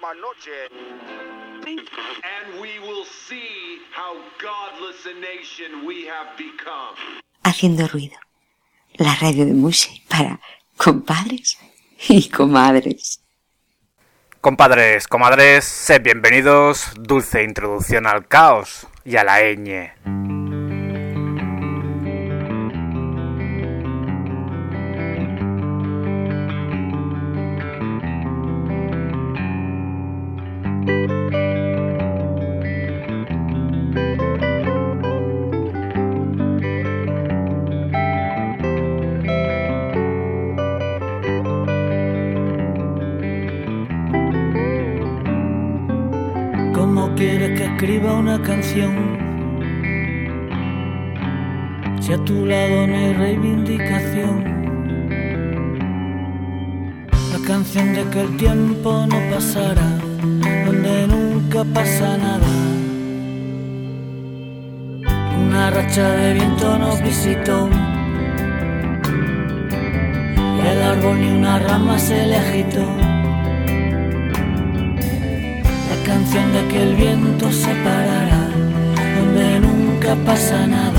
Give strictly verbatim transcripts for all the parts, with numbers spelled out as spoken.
próxima noche. And we will see how godless a nation we have become. Haciendo ruido. La radio de Muse para compadres y comadres. Compadres, comadres, sed bienvenidos. Dulce introducción al caos y a la ñ. Quieres que escriba una canción, si a tu lado no hay reivindicación. La canción de que el tiempo no pasará, donde nunca pasa nada. Una racha de viento nos visitó, y el árbol ni una rama se le agitó. La canción de que el viento se parará, donde nunca pasa nada.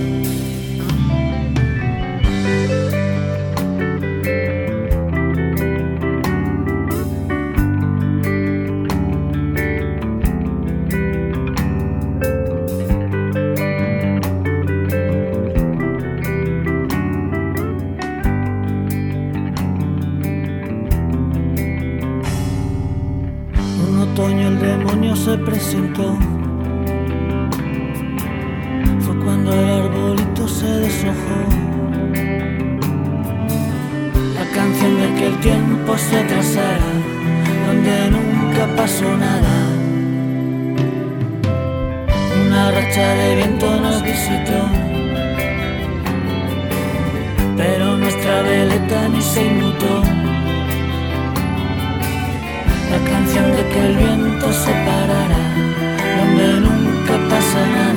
Se presentó, fue cuando el arbolito se deshojó. La canción de que el tiempo se atrasara, donde nunca pasó nada. Una racha de viento nos visitó, pero nuestra veleta ni se inmutó. La canción de que el viento se parará, donde nunca pasa nada.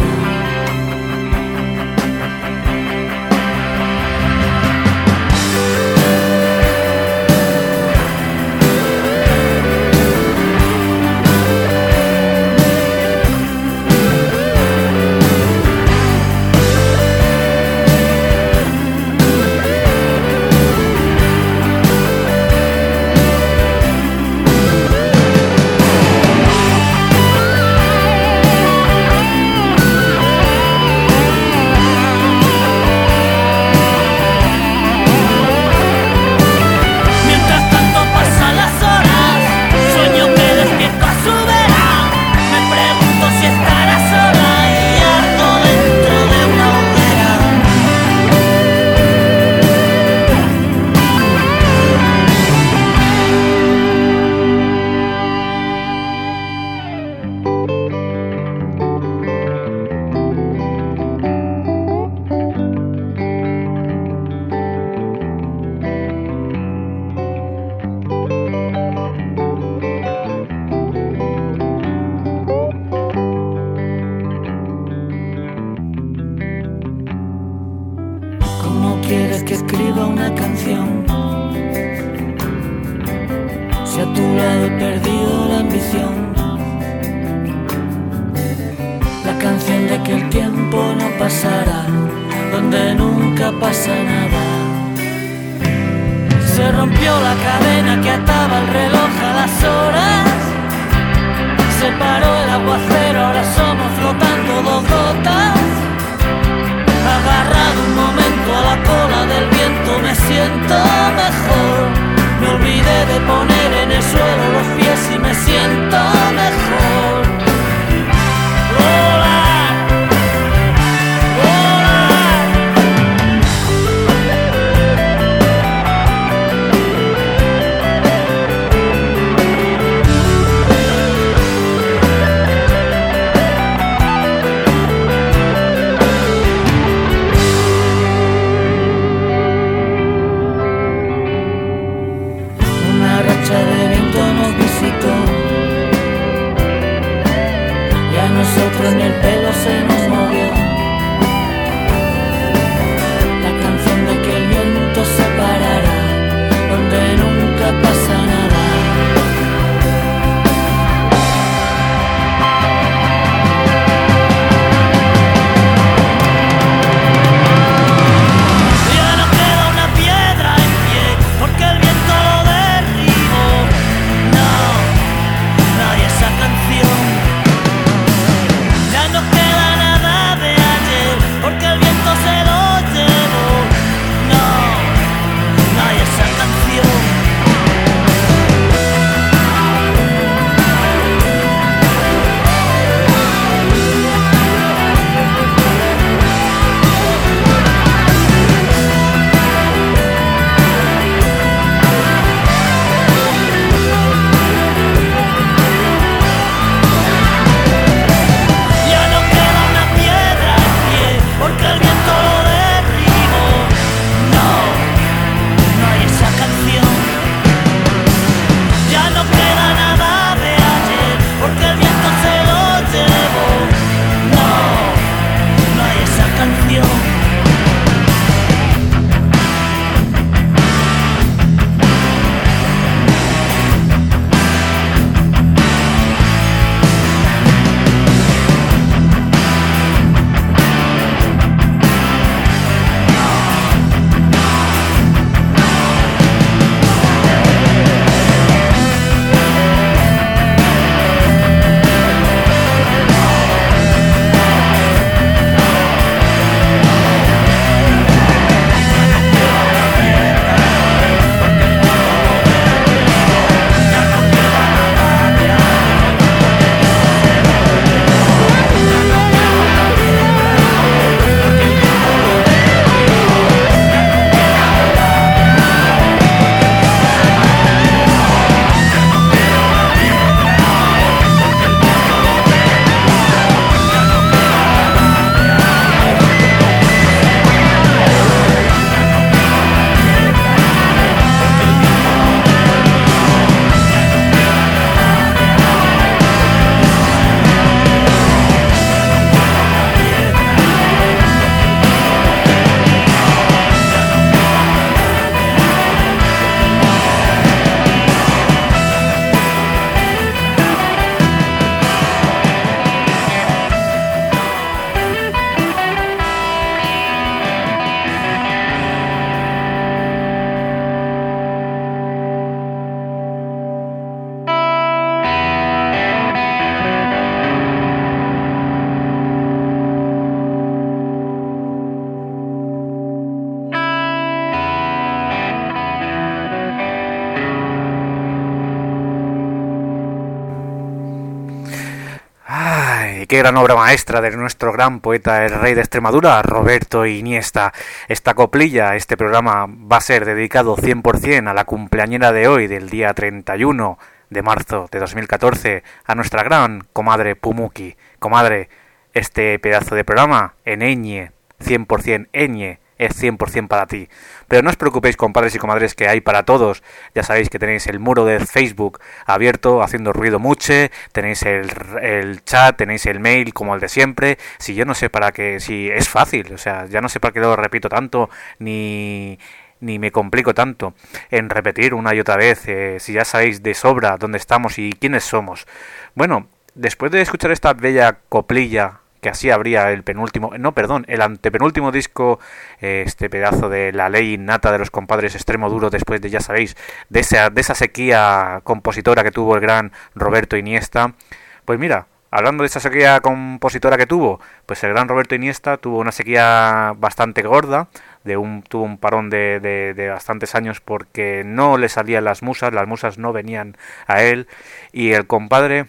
Y qué gran obra maestra de nuestro gran poeta, el rey de Extremadura, Roberto Iniesta. Esta coplilla, este programa va a ser dedicado cien por ciento a la cumpleañera de hoy, del día treinta y uno de marzo de dos mil catorce, a nuestra gran comadre Pumuki. Comadre, este pedazo de programa en Eñe, cien por ciento Eñe, es cien por ciento para ti. Pero no os preocupéis, compadres y comadres, que hay para todos. Ya sabéis que tenéis el muro de Facebook abierto, haciendo ruido muche, tenéis el, el chat, tenéis el mail como el de siempre. Si yo no sé para qué, si es fácil, o sea, ya no sé para qué lo repito tanto, ni... ni me complico tanto en repetir una y otra vez, eh, si ya sabéis de sobra dónde estamos y quiénes somos. Bueno, después de escuchar esta bella coplilla, que así habría el penúltimo, no, perdón, el antepenúltimo disco, eh, este pedazo de La Ley Innata de los compadres Extremoduro, después de, ya sabéis, de esa, de esa sequía compositora que tuvo el gran Roberto Iniesta. Pues mira, hablando de esa sequía compositora que tuvo, pues el gran Roberto Iniesta tuvo una sequía bastante gorda, de un, tuvo un parón de, de, de bastantes años porque no le salían las musas, las musas no venían a él, y el compadre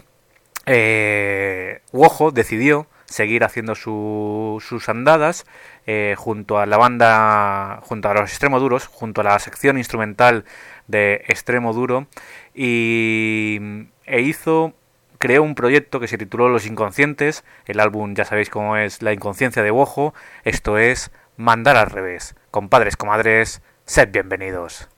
eh, Wojo decidió seguir haciendo su, sus andadas eh, junto a la banda, junto a los Extremoduros, junto a la sección instrumental de Extremoduro, y e hizo, creó un proyecto que se tituló Los Inconscientes. El álbum, ya sabéis cómo es, La Inconsciencia de Wojo. Esto es Mandar al Revés. Compadres, comadres, sed bienvenidos.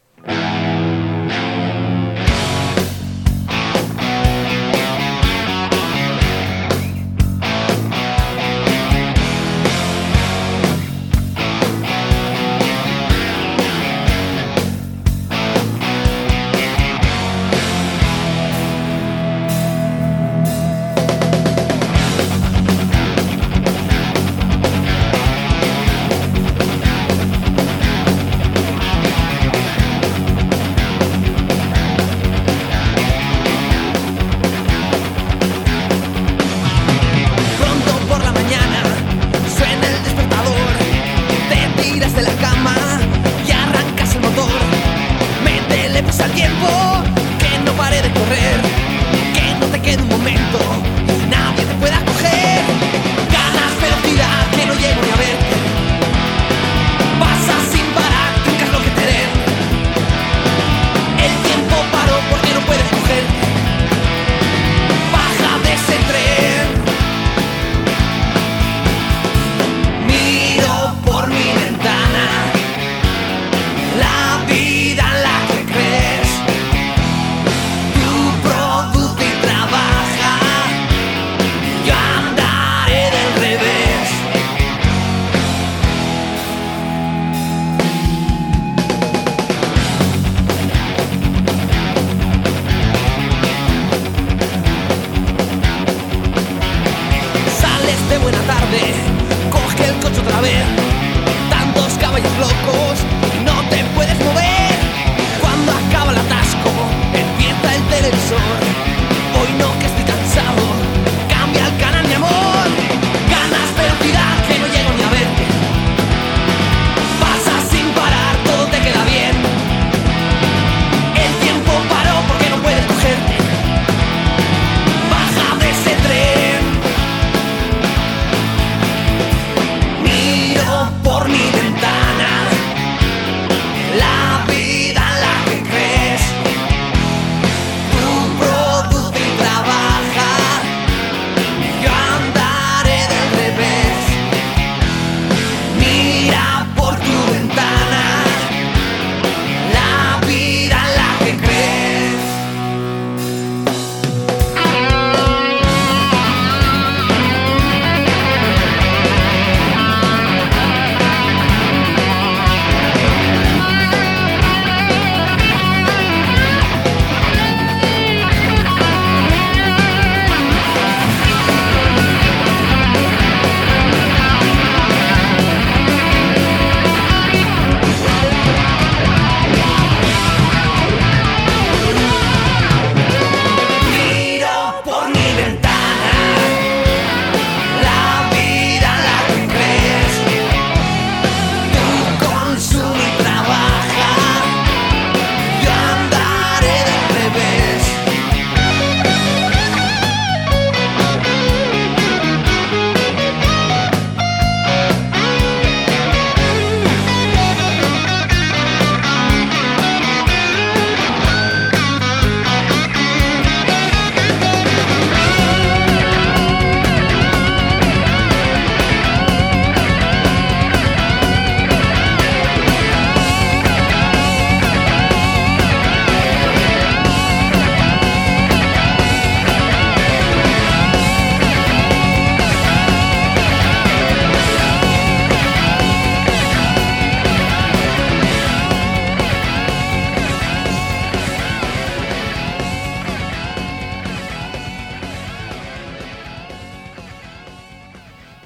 La vida en la que crees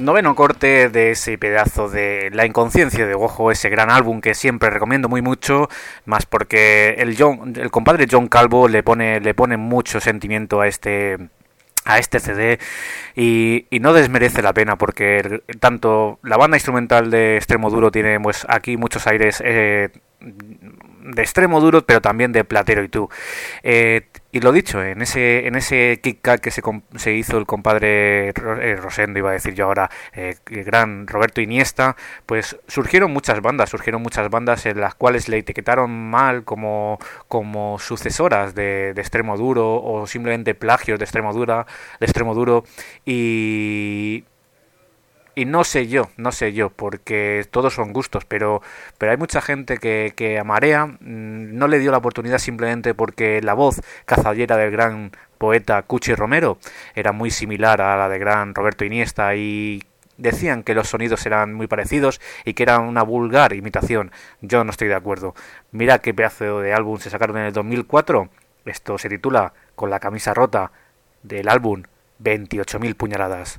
Noveno corte de ese pedazo de La Inconsciencia de Gojo, ese gran álbum que siempre recomiendo muy mucho, más porque el John, el compadre John Calvo le pone le pone mucho sentimiento a este a este C D y, y no desmerece la pena, porque el, tanto la banda instrumental de Extremo Duro tiene pues aquí muchos aires eh, de Extremo Duro, pero también de Platero y tú. Eh, y lo dicho, en ese en ese Kit Kat que se, se hizo el compadre eh, Rosendo, iba a decir yo ahora, eh, el gran Roberto Iniesta, pues surgieron muchas bandas, surgieron muchas bandas en las cuales le etiquetaron mal como, como sucesoras de, de Extremo Duro, o simplemente plagios de Extremo Dura, de Extremo Duro, y... Y no sé yo, no sé yo, porque todos son gustos, pero pero hay mucha gente que, que a Marea mmm, no le dio la oportunidad simplemente porque la voz cazallera del gran poeta Cuchi Romero era muy similar a la del gran Roberto Iniesta, y decían que los sonidos eran muy parecidos y que era una vulgar imitación. Yo no estoy de acuerdo. Mira qué pedazo de álbum se sacaron en el dos mil cuatro. Esto se titula Con la camisa rota, del álbum veintiocho mil puñaladas.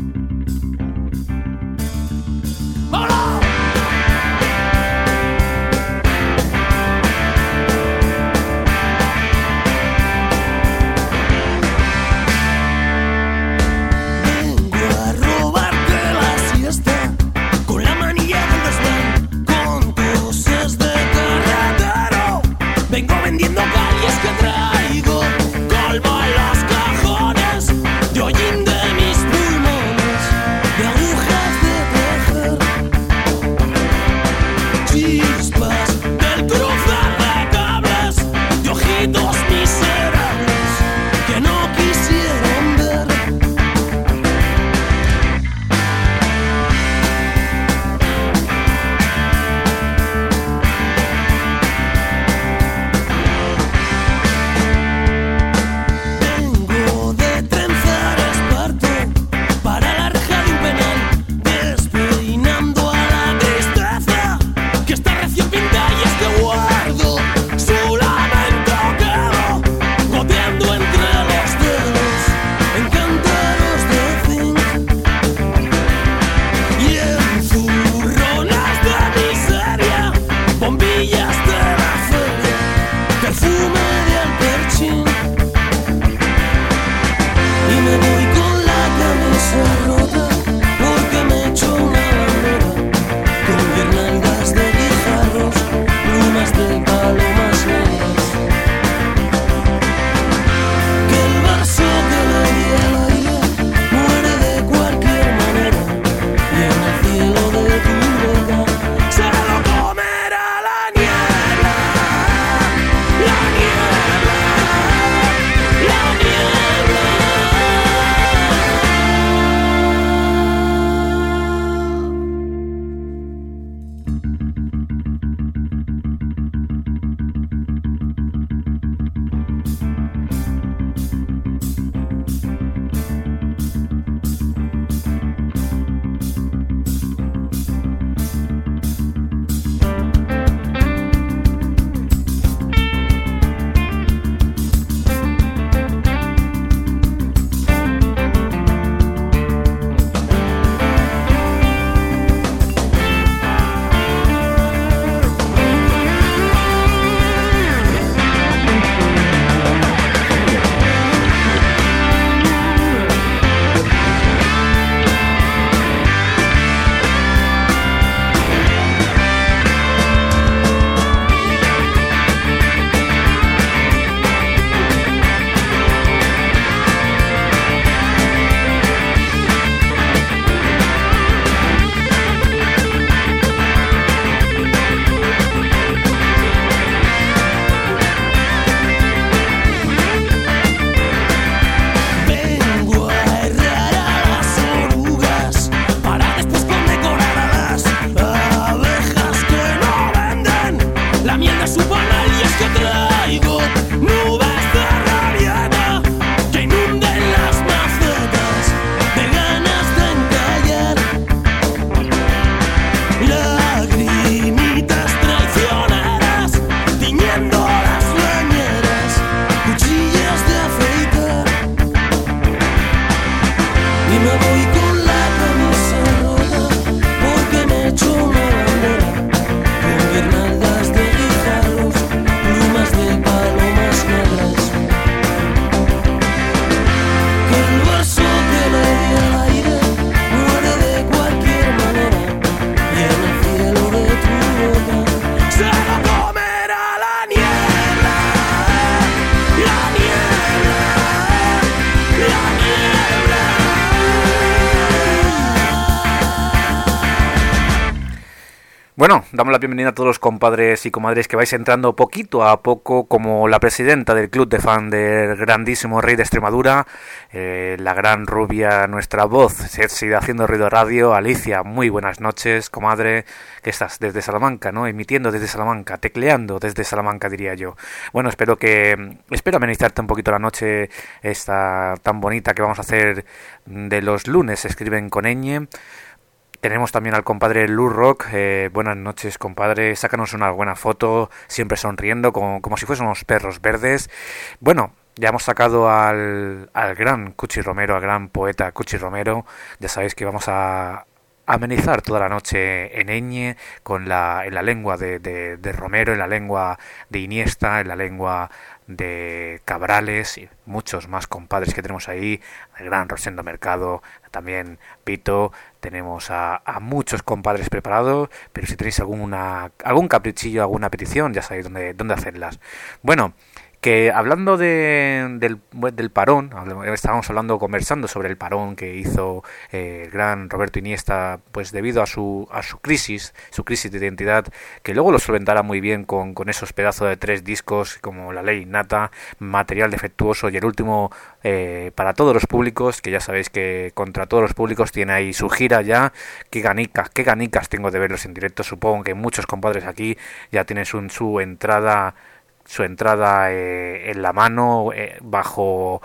¡Hola! voy con la camisa rota porque me he hecho una bandera con guirnaldas de guijarros, plumas de palomas negras. Que el verso que me di al aire muere de cualquier manera y en el cielo de tu boca se lo comerá la niebla, la niebla, la niebla. Bueno, damos la bienvenida a todos los compadres y comadres que vais entrando poquito a poco como la presidenta del club de fan del grandísimo rey de Extremadura, eh, la gran rubia, nuestra voz sexy de Haciendo Ruido Radio, Alicia. Muy buenas noches, comadre, que estás desde Salamanca, ¿no? Emitiendo desde Salamanca, tecleando desde Salamanca, diría yo. Bueno, espero que espero amenizarte un poquito la noche esta tan bonita que vamos a hacer de los lunes, escriben con ñ. Tenemos también al compadre Lou Rock. Eh, buenas noches, compadre. Sácanos una buena foto, siempre sonriendo, como, como si fuésemos perros verdes. Bueno, ya hemos sacado al, al gran Cuchi Romero, al gran poeta Cuchi Romero. Ya sabéis que vamos a amenizar toda la noche en ñ, con la, en la lengua de, de, de Romero, en la lengua de Iniesta, en la lengua de Cabrales y muchos más compadres que tenemos ahí, el gran Rosendo Mercado, también Pito. Tenemos a, a muchos compadres preparados, pero si tenéis alguna algún caprichillo, alguna petición, ya sabéis dónde, dónde hacerlas. Bueno, que hablando de, del, del parón, estábamos hablando, conversando sobre el parón que hizo eh, el gran Roberto Iniesta, pues debido a su a su crisis, su crisis de identidad, que luego lo solventará muy bien con, con esos pedazos de tres discos como La Ley Innata, Material Defectuoso y el último eh, para todos los públicos, que ya sabéis que contra todos los públicos tiene ahí su gira ya. Qué ganicas, qué ganicas tengo de verlos en directo. Supongo que muchos compadres aquí ya tienen su, su entrada su entrada eh, en la mano, eh, bajo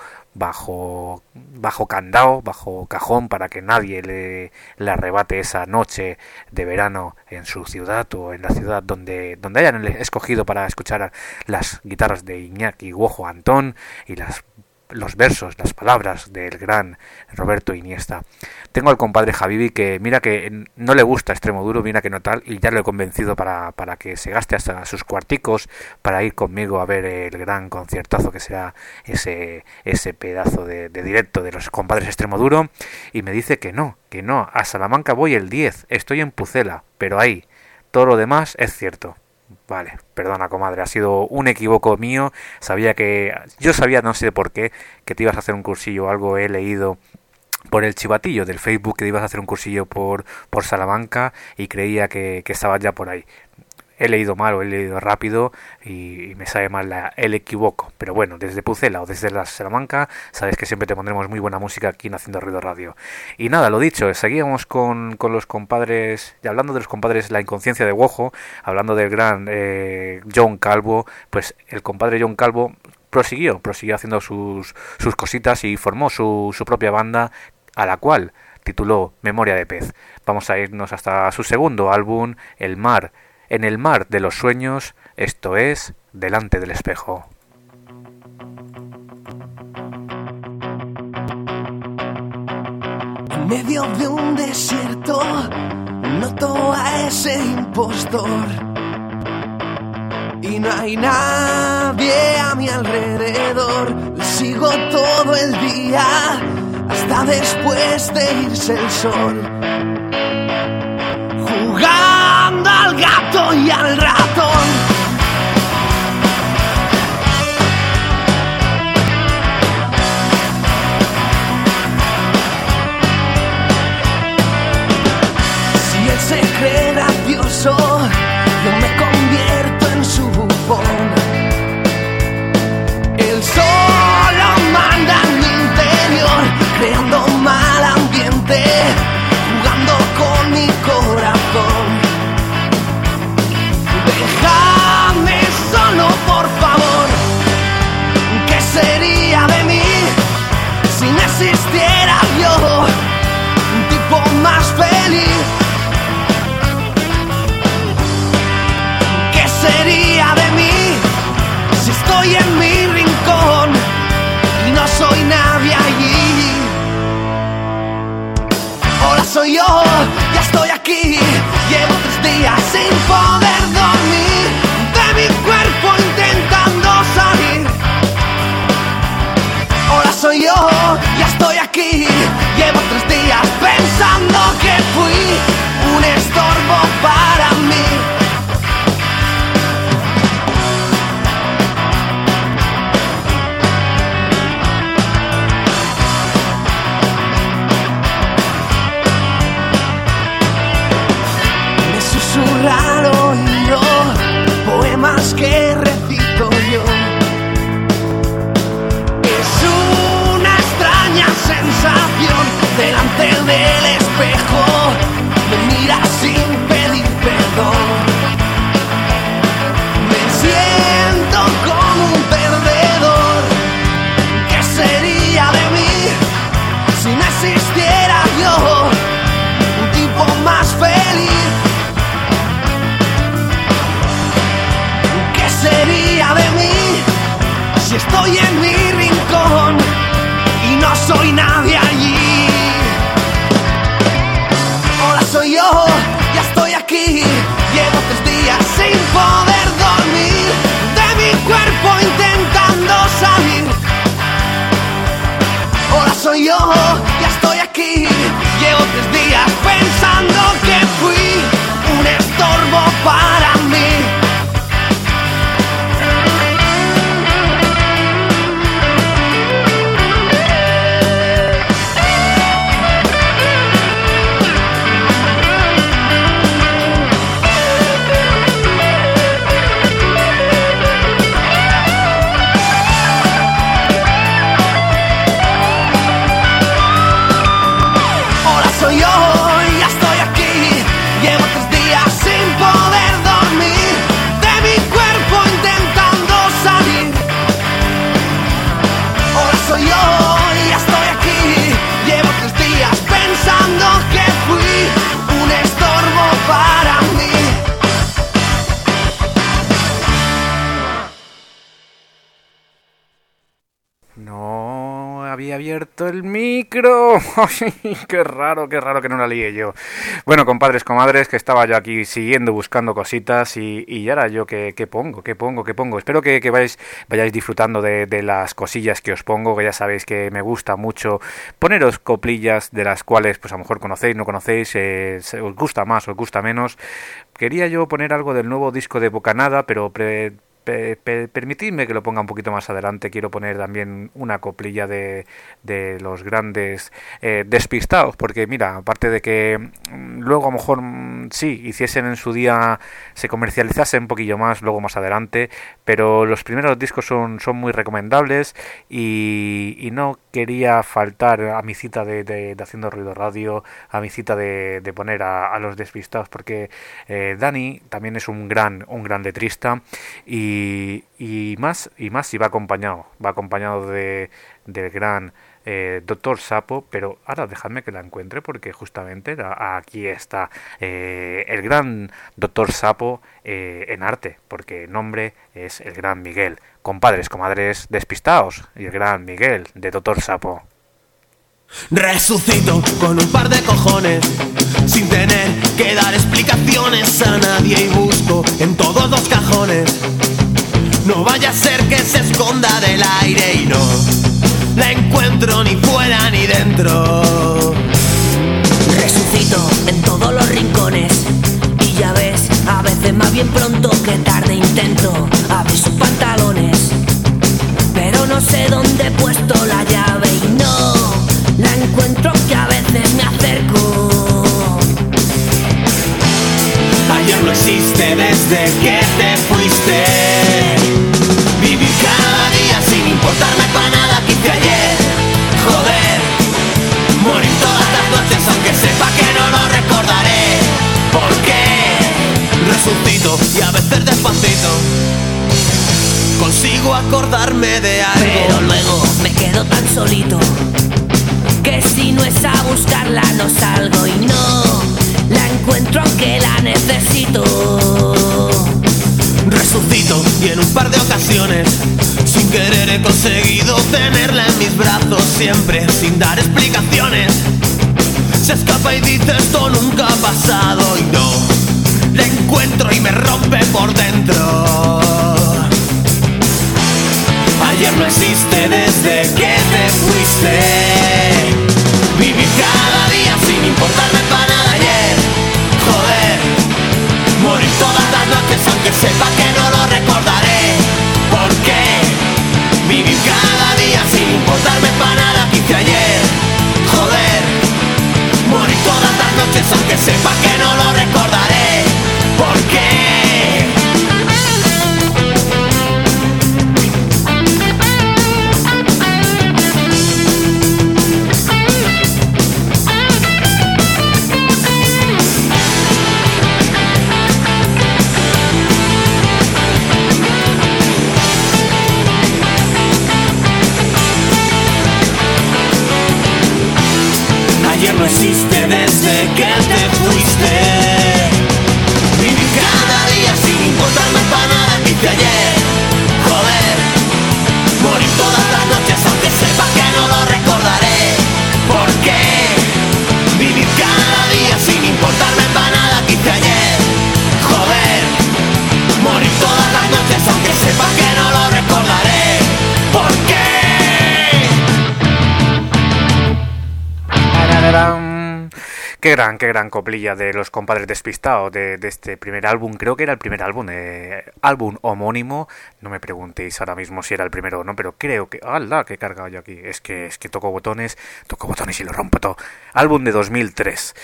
bajo bajo candado, bajo cajón, para que nadie le, le arrebate esa noche de verano en su ciudad o en la ciudad donde donde hayan escogido para escuchar las guitarras de Iñaki Guojo Antón y las los versos, las palabras del gran Roberto Iniesta. Tengo al compadre Javibi, que mira que no le gusta Extremo Duro, mira que no tal, y ya lo he convencido para, para que se gaste hasta sus cuarticos para ir conmigo a ver el gran conciertazo que será ese ese pedazo de, de directo de los compadres Extremo Duro, y me dice que no, que no, a Salamanca voy el diez, estoy en Pucela, pero ahí, todo lo demás es cierto. Vale, perdona, comadre, ha sido un equivoco mío. Sabía que... Yo sabía, no sé por qué, que te ibas a hacer un cursillo o algo. He leído por el chivatillo del Facebook que te ibas a hacer un cursillo por, por Salamanca y creía que, que estabas ya por ahí. He leído mal o he leído rápido y, y me sabe mal la, el equivoco. Pero bueno, desde Pucela o desde la Salamanca, sabes que siempre te pondremos muy buena música aquí en Haciendo Ruido Radio. Y nada, lo dicho, seguíamos con, con los compadres, y hablando de los compadres La Inconsciencia de Guojo, hablando del gran eh, John Calvo. Pues el compadre John Calvo prosiguió, prosiguió haciendo sus, sus cositas y formó su, su propia banda, a la cual tituló Memoria de Pez. Vamos a irnos hasta su segundo álbum, El Mar. En el mar de los sueños, esto es Delante del espejo. En medio de un desierto, noto a ese impostor. Y no hay nadie a mi alrededor. Le sigo todo el día, hasta después de irse el sol. Jugando al gato y al ratón. Si él se cree gracioso, yo me convierto en su bufón. Él solo manda en mi interior, creando mal ambiente, jugando con mi corazón. soy yo, ya estoy aquí. Llevo tres días sin poder dormir, de mi cuerpo intentando salir. Hola, soy yo, ya estoy aquí. Llevo tres días pensando que fui un estorbo para mí. Me susurra al oído poemas que recito yo. Sensación delante del espejo, me mira sin pedir perdón. Me siento como un perdedor. ¿Qué sería de mí si no existiera yo? Un tipo más feliz. ¿Qué sería de mí si estoy en mi rincón y no soy nadie allí? Hola, soy yo, ya estoy aquí. Llevo tres días sin poder dormir, de mi cuerpo intentando salir. Hola, soy yo, ya estoy aquí. Llevo tres días pensando que fui un estorbo para mí. Soy yo, ya estoy aquí. Llevo tres días sin poder dormir, de mi cuerpo intentando salir. Hola, soy yo, ya estoy aquí. Llevo tres días pensando que fui un estorbo para mí. No había abierto el micro. Qué raro, qué raro que no la lié yo. Bueno, compadres, comadres, que estaba yo aquí siguiendo, buscando cositas y, y ahora yo qué, qué pongo, qué pongo, qué pongo. Espero que, que vayáis, vayáis disfrutando de, de las cosillas que os pongo, que ya sabéis que me gusta mucho poneros coplillas de las cuales pues a lo mejor conocéis, no conocéis, eh, os gusta más, os gusta menos. Quería yo poner algo del nuevo disco de Bocanada, pero... Pre, Pe, pe, permitidme que lo ponga un poquito más adelante. Quiero poner también una coplilla de, de los grandes eh, Despistados, porque mira, aparte de que mm, luego a lo mejor mm, sí, hiciesen en su día, se comercializase un poquillo más luego más adelante, pero los primeros discos son, son muy recomendables y, y no quería faltar a mi cita de, de, de Haciendo Ruido Radio, a mi cita de, de poner a, a los Despistados, porque eh, Dani también es un gran, un gran letrista y Y, y más y más y va acompañado va acompañado de del gran eh, Doctor Sapo, pero ahora dejadme que la encuentre porque justamente la, aquí está eh, el gran Doctor Sapo eh, en arte, porque el nombre es el gran Miguel. Compadres, comadres, Despistaos y el gran Miguel de Doctor Sapo. Resucito con un par de cojones, sin tener que dar explicaciones a nadie, y busco en todos los cajones. No vaya a ser que se esconda del aire y no la encuentro ni fuera ni dentro. Resucito en todos los rincones y ya ves, a veces más bien pronto que tarde intento abrir sus pantalones, pero no sé dónde he puesto la llave y no la encuentro, que a veces me acerco. Ayer no existe desde que te fuiste. Vivir cada día sin importarme para nada que hice ayer. Joder, morir todas las noches aunque sepa que no lo recordaré. Porque resucito y a veces despacito consigo acordarme de algo, pero luego me quedo tan solito que si no es a buscarla no salgo y no la encuentro aunque la necesito. Resucito y en un par de ocasiones sin querer he conseguido tenerla en mis brazos siempre sin dar explicaciones. Se escapa llama y dice esto nunca ha pasado. Y no, le encuentro y me rompe por dentro. Ayer no existe desde que te fuiste. Vivir cada día sin importarme para nada ayer. Joder, morir todas las noches aunque sepa que no lo recordaré. ¿Por qué? Vivir cada día sin importarme para nada que hice ayer. Joder, morir todas las noches aunque sepa que no lo recordaré. ¿Por qué? Ayer no existe desde que te fuiste. Vivir cada día sin importarme para nada que hice ayer. Joder, morir todas las noches aunque sepa que no lo recordaré. ¿Por qué? Vivir cada día sin importarme para nada que hice ayer. Joder, morir todas las noches aunque sepa que no lo recordaré. ¿Por qué? Qué gran, qué gran coplilla de los compadres Despistados de, de este primer álbum. Creo que era el primer álbum, eh, álbum homónimo. No me preguntéis ahora mismo si era el primero o no, pero creo que... ¡Hala! Que he cargado yo aquí. Es que, es que toco botones, toco botones y lo rompo todo. Álbum de dos mil tres.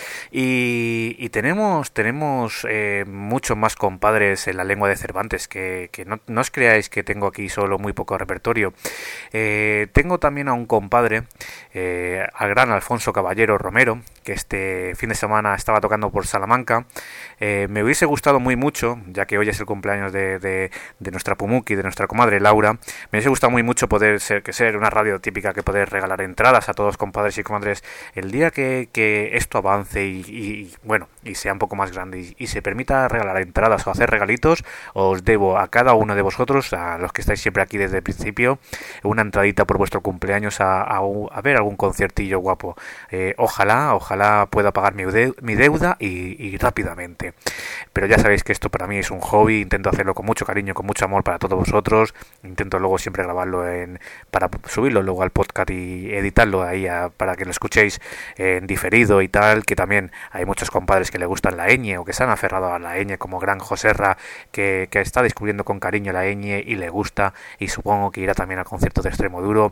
Y, y tenemos, tenemos eh, muchos más compadres en la lengua de Cervantes, que, que no, no os creáis que tengo aquí solo muy poco repertorio. Eh, tengo también a un compadre, eh, al gran Alfonso Caballero Romero, que este fin de semana estaba tocando por Salamanca. Eh, me hubiese gustado muy mucho, ya que hoy es el cumpleaños de, de, de nuestra Pumuki, de nuestra comadre Laura. Me hubiese gustado muy mucho poder ser, que ser una radio típica, que poder regalar entradas a todos compadres y comadres el día que, que esto avance y, y bueno, y sea un poco más grande y, y se permita regalar entradas o hacer regalitos. Os debo a cada uno de vosotros, a los que estáis siempre aquí desde el principio, una entradita por vuestro cumpleaños a, a, a ver algún conciertillo guapo. Eh, ojalá, ojalá pueda pagar mi, de, mi deuda y, y rápidamente. Pero ya sabéis que esto para mí es un hobby. Intento hacerlo con mucho cariño, con mucho amor para todos vosotros. Intento luego siempre grabarlo en, para subirlo luego al podcast y editarlo ahí a, para que lo escuchéis en diferido y tal. Que también hay muchos compadres que le gustan la ñ o que se han aferrado a la ñ, como Gran Joserra, que, que está descubriendo con cariño la ñ y le gusta, y supongo que irá también al concierto de Extremoduro.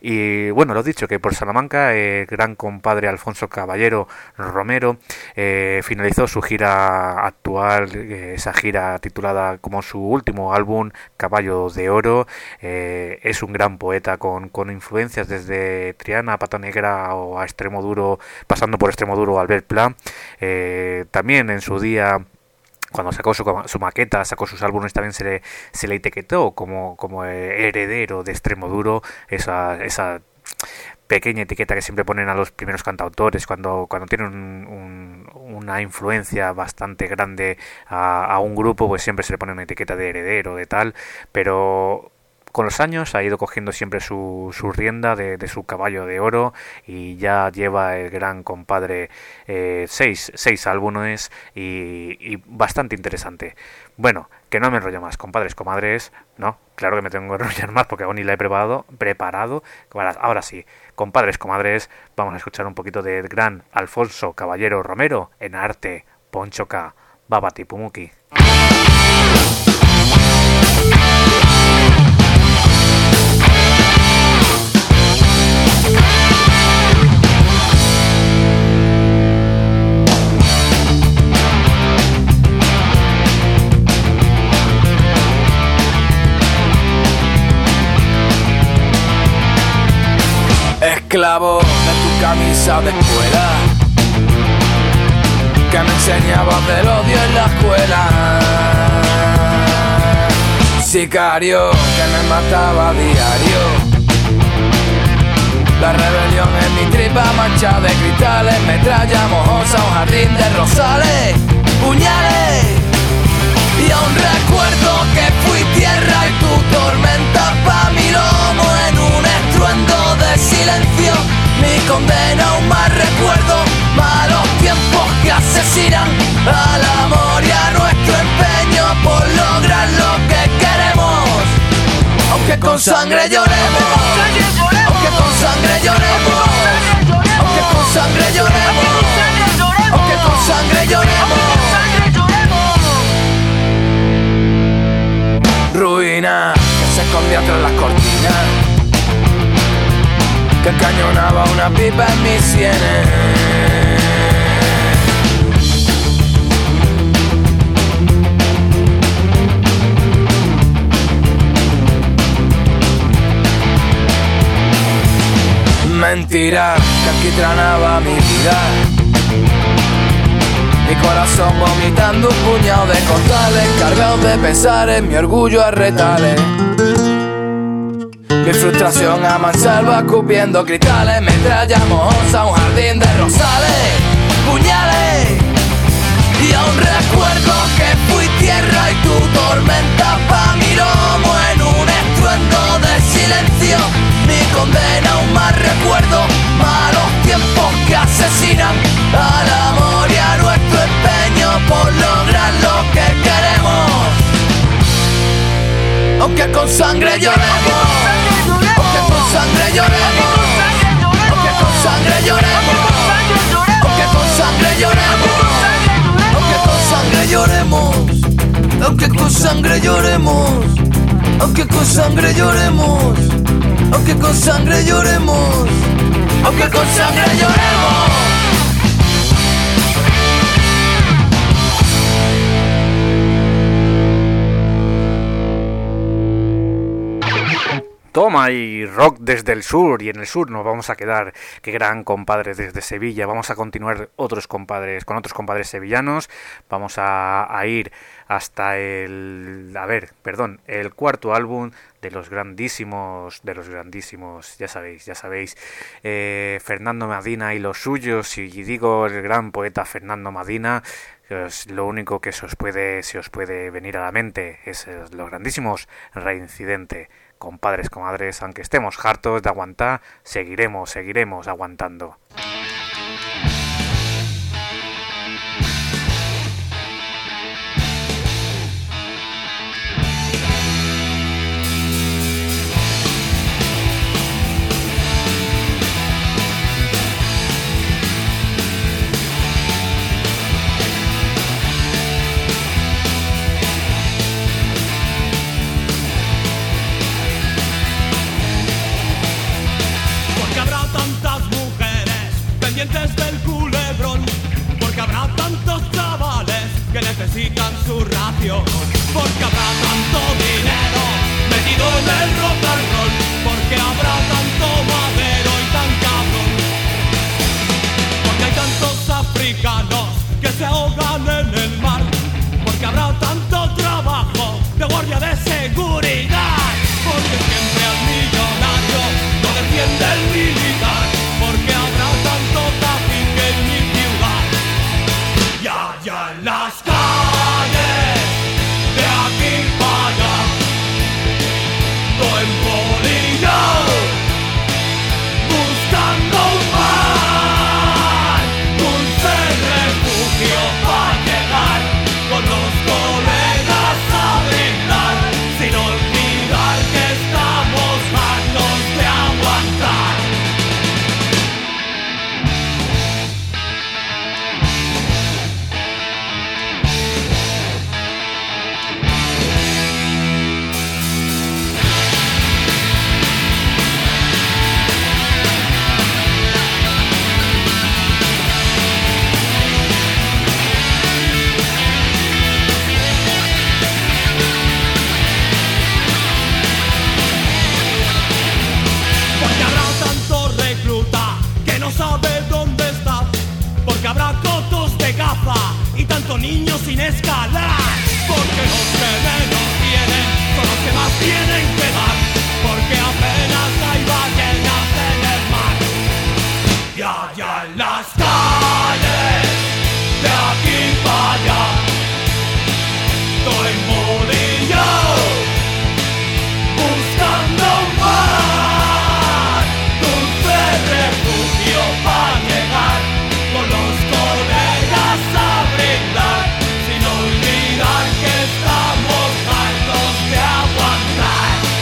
Y bueno, lo dicho, que por Salamanca, eh, gran compadre Alfonso Caballero Romero eh, finalizó su gira actual, eh, esa gira titulada como su último álbum, Caballo de Oro. Eh, es un gran poeta con, con influencias desde Triana a Pata Negra o a Extremoduro, pasando por Extremoduro o Albert Pla. Eh, también en su día, cuando sacó su, su maqueta, sacó sus álbumes, también se le, se le etiquetó como, como heredero de Extremoduro, esa, esa pequeña etiqueta que siempre ponen a los primeros cantautores cuando, cuando tienen un, un, una influencia bastante grande a, a un grupo, pues siempre se le pone una etiqueta de heredero, de tal, pero con los años ha ido cogiendo siempre su, su rienda de, de su caballo de oro, y ya lleva el gran compadre eh, seis, seis álbumes y, y bastante interesante. Bueno, que no me enrollo más, compadres, comadres. No, claro que me tengo que enrollar más porque aún ni la he preparado, preparado. Ahora sí, compadres, comadres, vamos a escuchar un poquito del gran Alfonso Caballero Romero en arte Poncho K. Babati Pumuki. Esclavo de tu camisa de escuela, que me enseñabas del odio en la escuela. Sicario que me mataba a diario. La rebelión en mi tripa mancha de cristales, metralla mojosa, un jardín de rosales, puñales. Y aún recuerdo que fui tierra y tu tormenta pa' mi lomo en un estruendo de silencio. Mi condena un mal recuerdo, malos tiempos. con sangre lloremos, aunque con sangre lloremos, aunque con sangre lloremos, aunque con sangre lloremos. Ruina que se escondía tras las cortinas, que cañonaba una pipa en mis sienes. Mentira que alquitranaba mi vida, mi corazón vomitando un puñado de costales, cargados de pesares, mi orgullo a retales, mi frustración a mansalva escupiendo cristales, metralla mohosa, un jardín de rosales, puñales. Y aún recuerdo que fui tierra y tu tormenta pa' mi lomo en un estruendo de silencio. Mi condena un mal recuerdo, malos tiempos que asesinan al amor y a nuestro empeño por lograr lo que queremos. Aunque con sangre lloremos, aunque con sangre lloremos, aunque con sangre lloremos, aunque con sangre lloremos, aunque con sangre lloremos, aunque con sangre lloremos, aunque con sangre lloremos, aunque con sangre lloremos, aunque con sangre lloremos. Toma y rock desde el sur, y en el sur nos vamos a quedar. Qué gran compadre desde Sevilla. Vamos a continuar otros compadres con otros compadres sevillanos. Vamos a, a ir hasta el, a ver, perdón, el cuarto álbum de los grandísimos, de los grandísimos, ya sabéis, ya sabéis, eh, Fernando Madina y los suyos. Y digo el gran poeta Fernando Madina, pues lo único que se os puede, se os puede venir a la mente es eh, los grandísimos Reincidente. Compadres, comadres, aunque estemos hartos de aguantar, seguiremos, seguiremos aguantando. Del culebrón, porque habrá tantos chavales que necesitan su ración, porque habrá tanto dinero metido en el rock and roll, porque habrá tanto madero y tan cabrón, porque hay tantos africanos que se ahogan en el mar, porque habrá tanto trabajo de guardia de seguridad, porque siempre al millonario lo defiende el militar, porque habrá tanto trafic en mi ciudad. Ya, ya en las calles, de aquí para allá, todo embolillado, buscando un mar, dulce refugio para llegar, con los colegas a brindar, sin olvidar que estamos hartos de aguantar. Y tanto niño sin escalar, porque los que menos tienen son los que más tienen que dar, porque apenas hay ballenas en el mar. Y allá en las calles, de aquí para allá, todo embolillado, buscando un mar, dulce refugio para llegar, con los colegas a brindar, sin olvidar que estamos hartos de aguantar.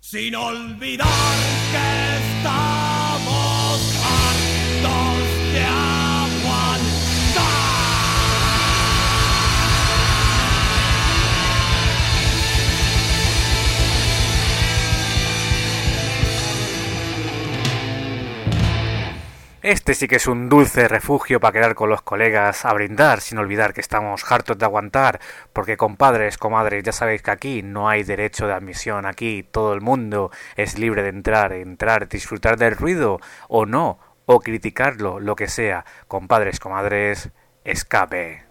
sin olvidar que estamos hartos de aguantar. Este sí que es un dulce refugio para quedar con los colegas a brindar, sin olvidar que estamos hartos de aguantar, porque compadres, comadres, ya sabéis que aquí no hay derecho de admisión, aquí todo el mundo es libre de entrar, entrar, disfrutar del ruido o no, o criticarlo, lo que sea. Compadres, comadres, escape.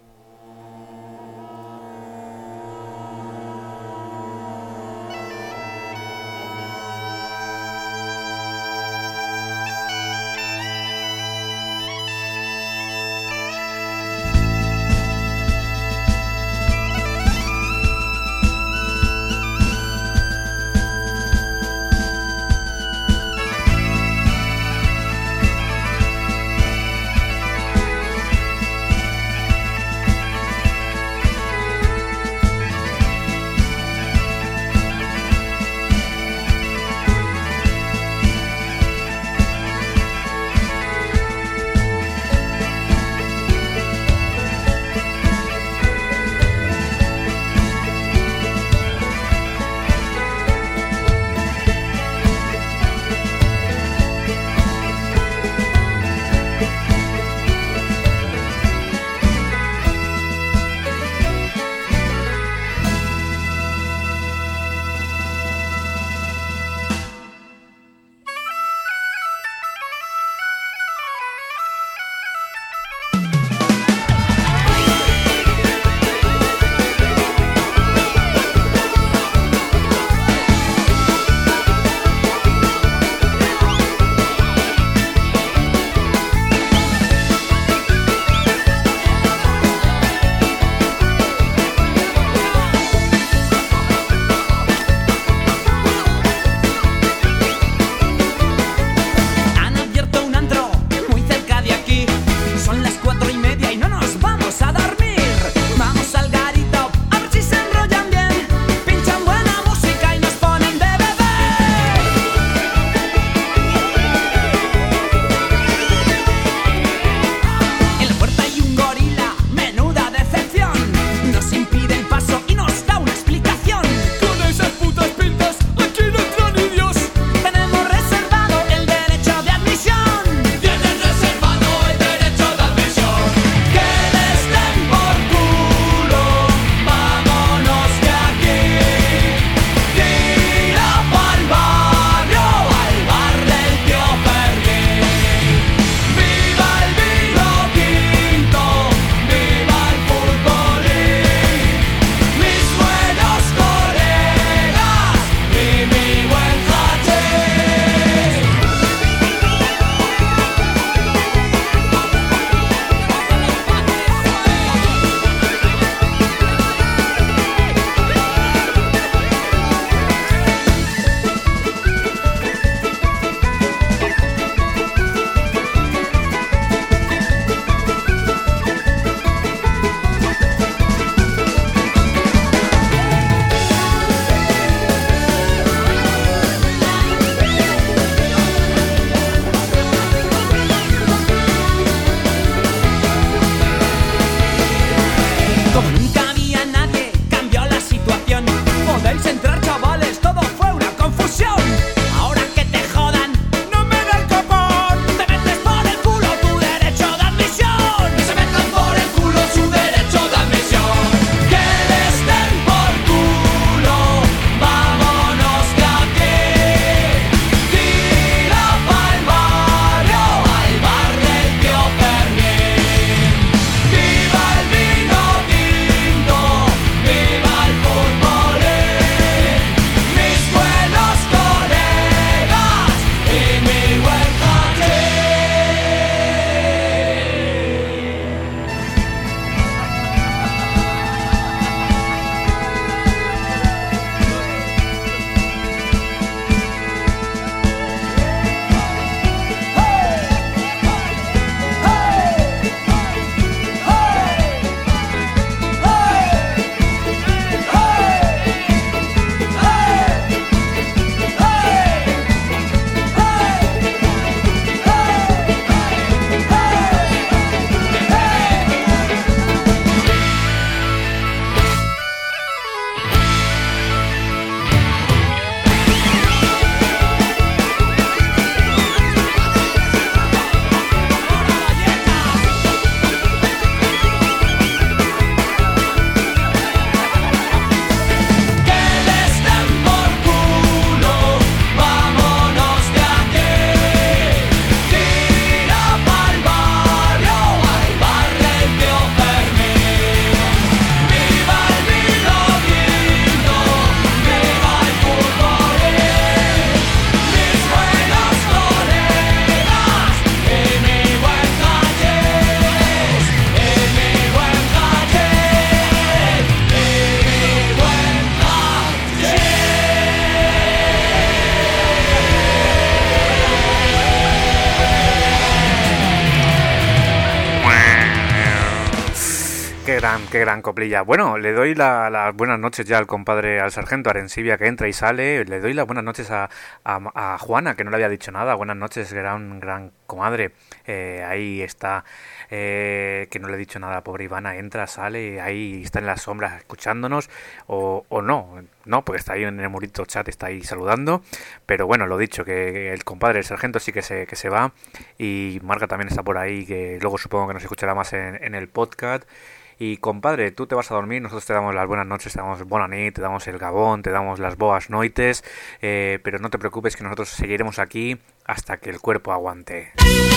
gran, qué gran coplilla. Bueno, le doy las la buenas noches ya al compadre, al sargento Arensibia, que entra y sale. Le doy las buenas noches a, a, a Juana, que no le había dicho nada. Buenas noches, gran, gran comadre. Eh, ahí está, eh, que no le he dicho nada, pobre Ivana. Entra, sale, ahí está en las sombras escuchándonos. O, o no, no, porque está ahí en el murito chat, está ahí saludando. Pero bueno, lo dicho, que el compadre, el sargento sí que se, que se va. Y Marga también está por ahí, que luego supongo que nos escuchará más en, en el podcast. Y compadre, tú te vas a dormir, nosotros te damos las buenas noches, te damos buena nit, te damos el gabón, te damos las boas noites, eh, pero no te preocupes que nosotros seguiremos aquí hasta que el cuerpo aguante.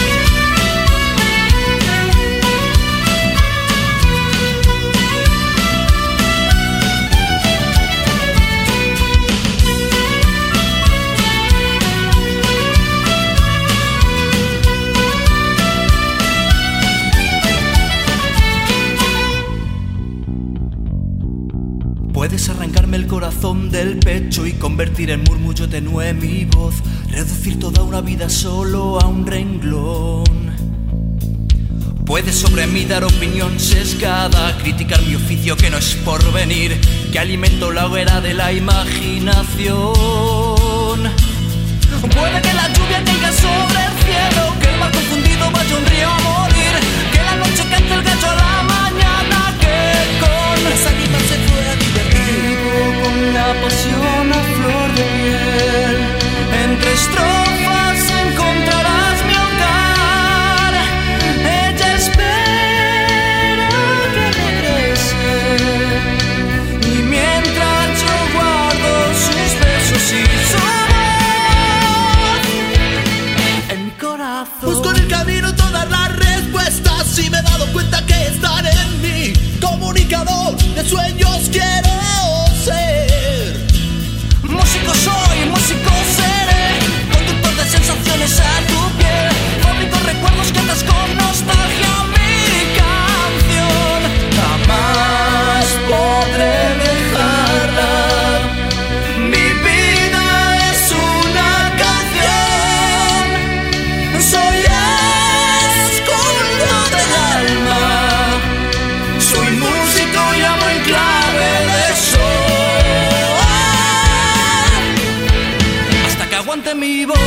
Puedes arrancarme el corazón del pecho y convertir en murmullo tenue mi voz, reducir toda una vida solo a un renglón. Puedes sobre mí dar opinión sesgada, criticar mi oficio que no es por venir, que alimento la hoguera de la imaginación. Puede que la lluvia caiga sobre el cielo, que el mar confundido vaya un río a morir, que la noche cante el gallo a la mañana, que con las águilas se fue a divertir. Con la pasión a flor de piel, entre estrofas encontrarás mi hogar. Ella espera que regrese, y mientras yo guardo sus besos y su voz en mi corazón. Busco en el camino todas las respuestas y me he dado cuenta que están en mí. Comunicador de sueños quiero ser. Músico soy, músico seré, conductor de sensaciones a tu piel, fabrico recuerdos que andas con nostalgia mi canción. Jamás podré dejarla, mi vida es una canción. Soy escudo del alma, soy músico y amo en clave de sol. Aguante mi voz.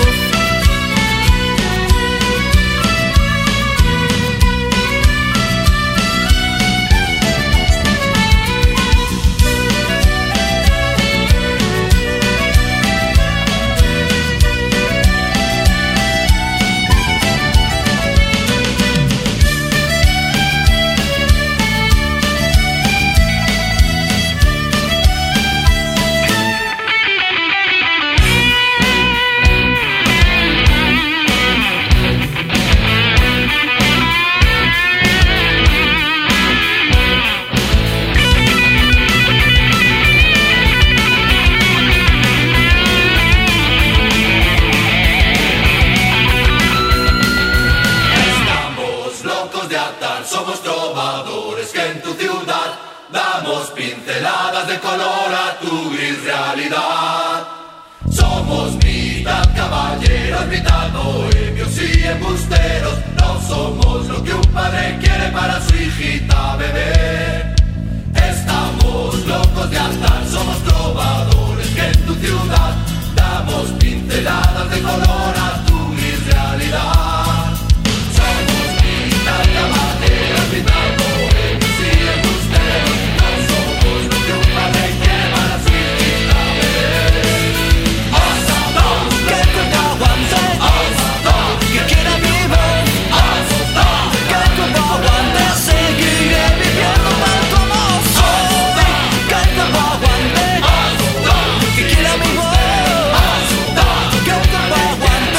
Somos trovadores que en tu ciudad damos pinceladas de color a tu gris realidad. Somos mitad caballeros, mitad bohemios y embusteros. No somos lo que un padre quiere para su hijita bebé. Estamos locos de andar, somos trovadores que en tu ciudad damos pinceladas de color a tu gris realidad. Somos mitad caballeros, mitad bohemios y embusteros. No somos lo que un padre quiere para su hijita bebé. Hasta que el cuerpo aguante, hasta que quiera vivir, hasta que el cuerpo aguante, seguiré viviendo tal como soy. Que el cuerpo aguante, hasta que quiera vivir, hasta que el cuerpo aguante.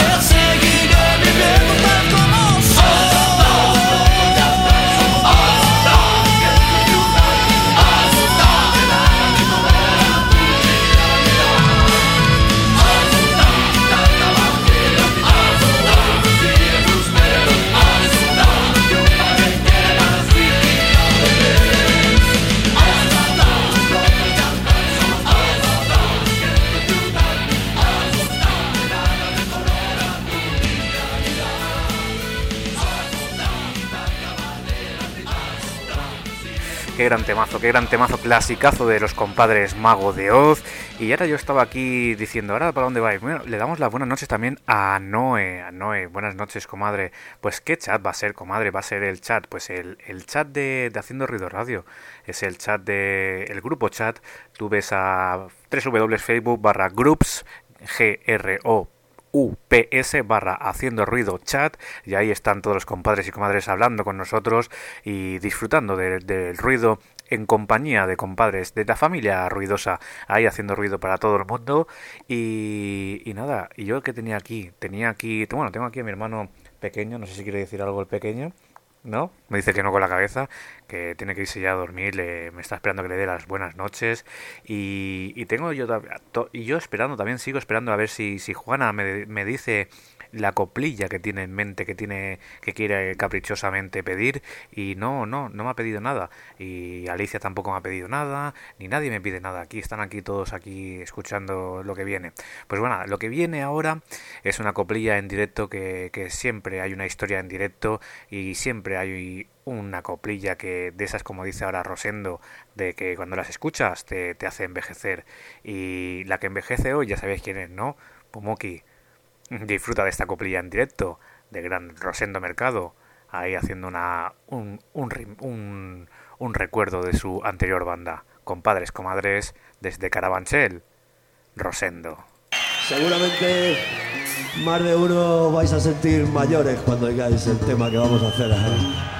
Qué gran temazo, qué gran temazo, clasicazo de los compadres Mago de Oz. Y ahora yo estaba aquí diciendo, ¿ahora para dónde vais? Bueno, le damos las buenas noches también a Noé. A Noé, buenas noches, comadre. Pues, ¿qué chat va a ser, comadre? Va a ser el chat, pues el, el chat de, de Haciendo Ruido Radio. Es el chat de, el grupo chat. Tú ves a www.facebook barra groups, G R O U P S barra Haciendo Ruido Chat, y ahí están todos los compadres y comadres hablando con nosotros y disfrutando del de ruido en compañía de compadres de la familia ruidosa, ahí haciendo ruido para todo el mundo. Y, y nada, y yo que tenía aquí, tenía aquí, bueno, tengo aquí a mi hermano pequeño, no sé si quiere decir algo el pequeño. ¿No? Me dice que no con la cabeza, que tiene que irse ya a dormir, le, me está esperando que le dé las buenas noches. Y, y tengo yo to, y yo esperando también, sigo esperando a ver si, si Juana me, me dice la coplilla que tiene en mente, que tiene, que quiere caprichosamente pedir, y no, no, no me ha pedido nada. Y Alicia tampoco me ha pedido nada, ni nadie me pide nada. Aquí están aquí todos aquí escuchando lo que viene. Pues bueno, lo que viene ahora es una coplilla en directo, que, que siempre hay una historia en directo y siempre hay una coplilla que de esas, como dice ahora Rosendo, de que cuando las escuchas te, te hace envejecer. Y la que envejece hoy ya sabéis quién es, ¿no? Pumuki. Disfruta de esta coplilla en directo de gran Rosendo Mercado, ahí haciendo una un, un, un, un recuerdo de su anterior banda. Compadres, comadres, desde Carabanchel, Rosendo. Seguramente más de uno vais a sentir mayores cuando oigáis el tema que vamos a hacer ahora.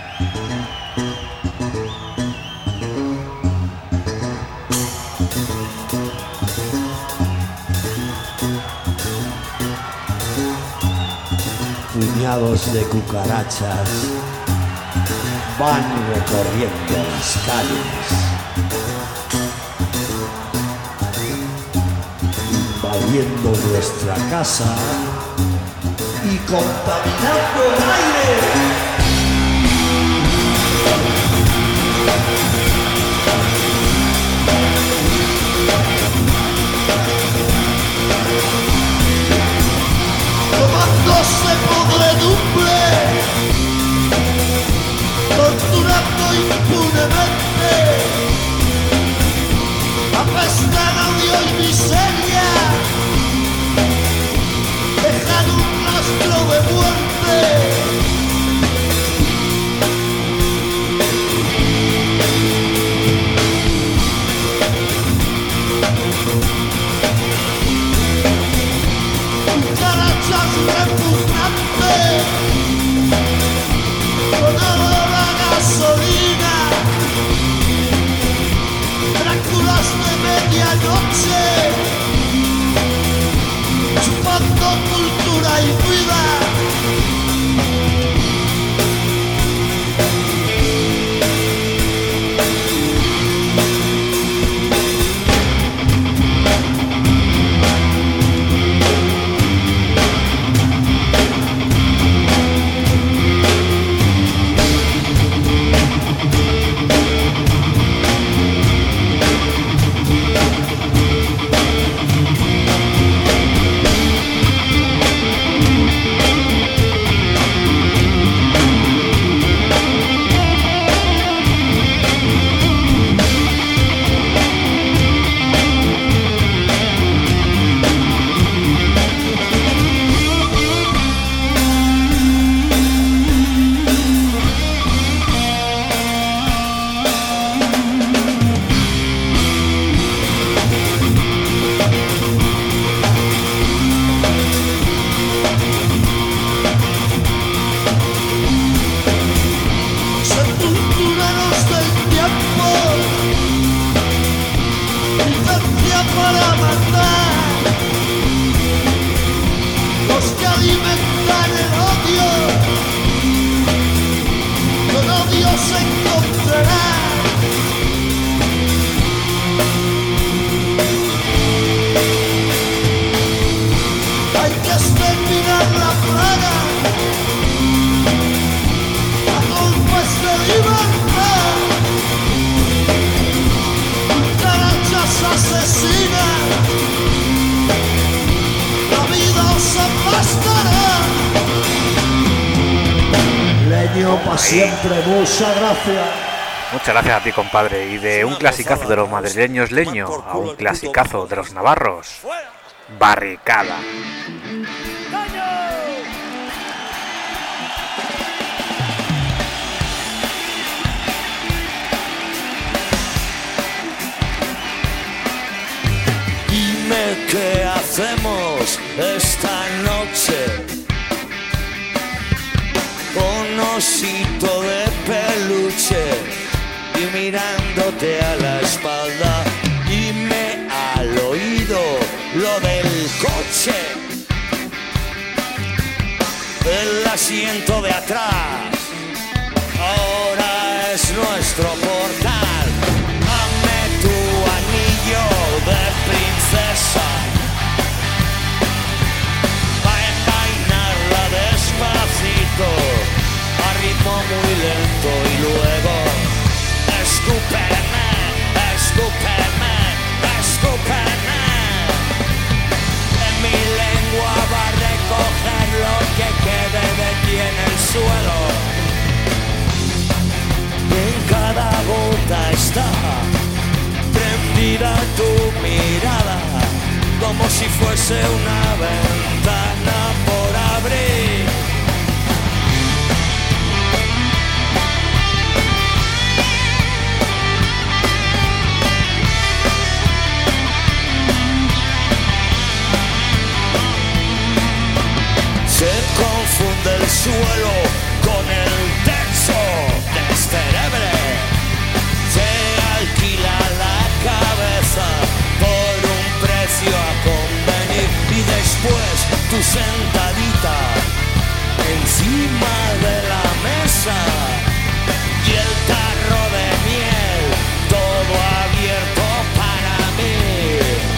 Puñados de cucarachas van recorriendo las calles, invadiendo nuestra casa y contaminando el aire. Tomándose podredumbre, torturando impunemente, apestan odio y miseria, dejan un rastro de muerte. Cucarachas repugnantes, con olor a gasolina, Dráculas de medianoche, chupando cultura y vida. Pa' siempre, muchas gracias. Muchas gracias a ti, compadre. Y de un clasicazo de los madrileños leño a un clasicazo de los navarros, Barricada. Dime qué hacemos esta noche, con osito de peluche y mirándote a la espalda. Dime al oído lo del coche, el asiento de atrás ahora es nuestro portal. Dame tu anillo de princesa para envainarla despacito a ritmo muy lento y luego escúpeme, escúpeme, escúpeme. En mi lengua va a recoger lo que quede de ti en el suelo. En cada gota está prendida tu mirada, como si fuese una ventana por abrir. Se confunde el suelo con el techo del cerebro. Se alquila la cabeza por un precio a convenir y después tu sentadita encima de la mesa y el tarro de miel todo abierto para mí.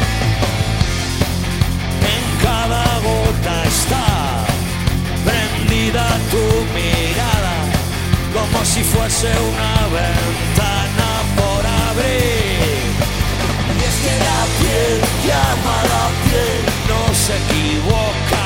En cada gota está prendida tu mirada, como si fuese una ventana por abrir. Y es que la piel llama a la piel, no se equivoca.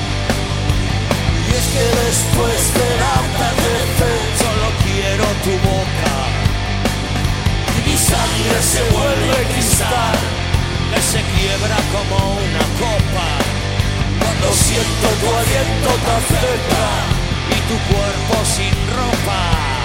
Y es que después del atardecer solo quiero tu boca. Y mi sangre se vuelve cristal, que se quiebra como una copa cuando siento tu aliento tan cerca y tu cuerpo sin ropa.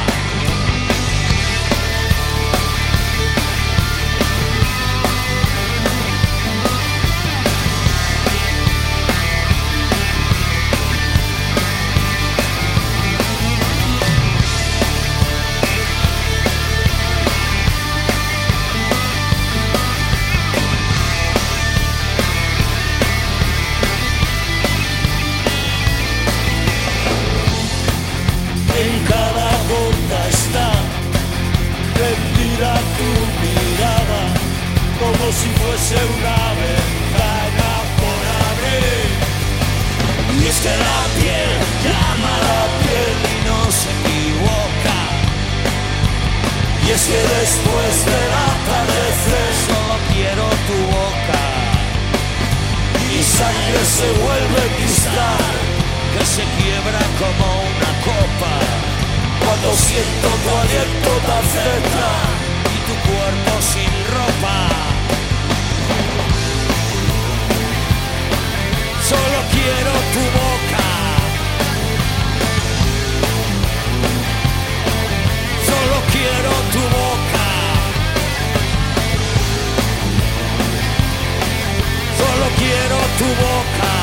En cada gota está prendida tu mirada, como si fuese una ventana por abrir. Y es que la piel llama a la piel y no se equivoca. Y es que después del atardecer solo quiero tu boca. Mi sangre se vuelve cristal, que se quiebra como una copa cuando siento tu aliento tan cerca y tu cuerpo sin ropa. Solo quiero tu boca, solo quiero tu boca, solo quiero tu boca.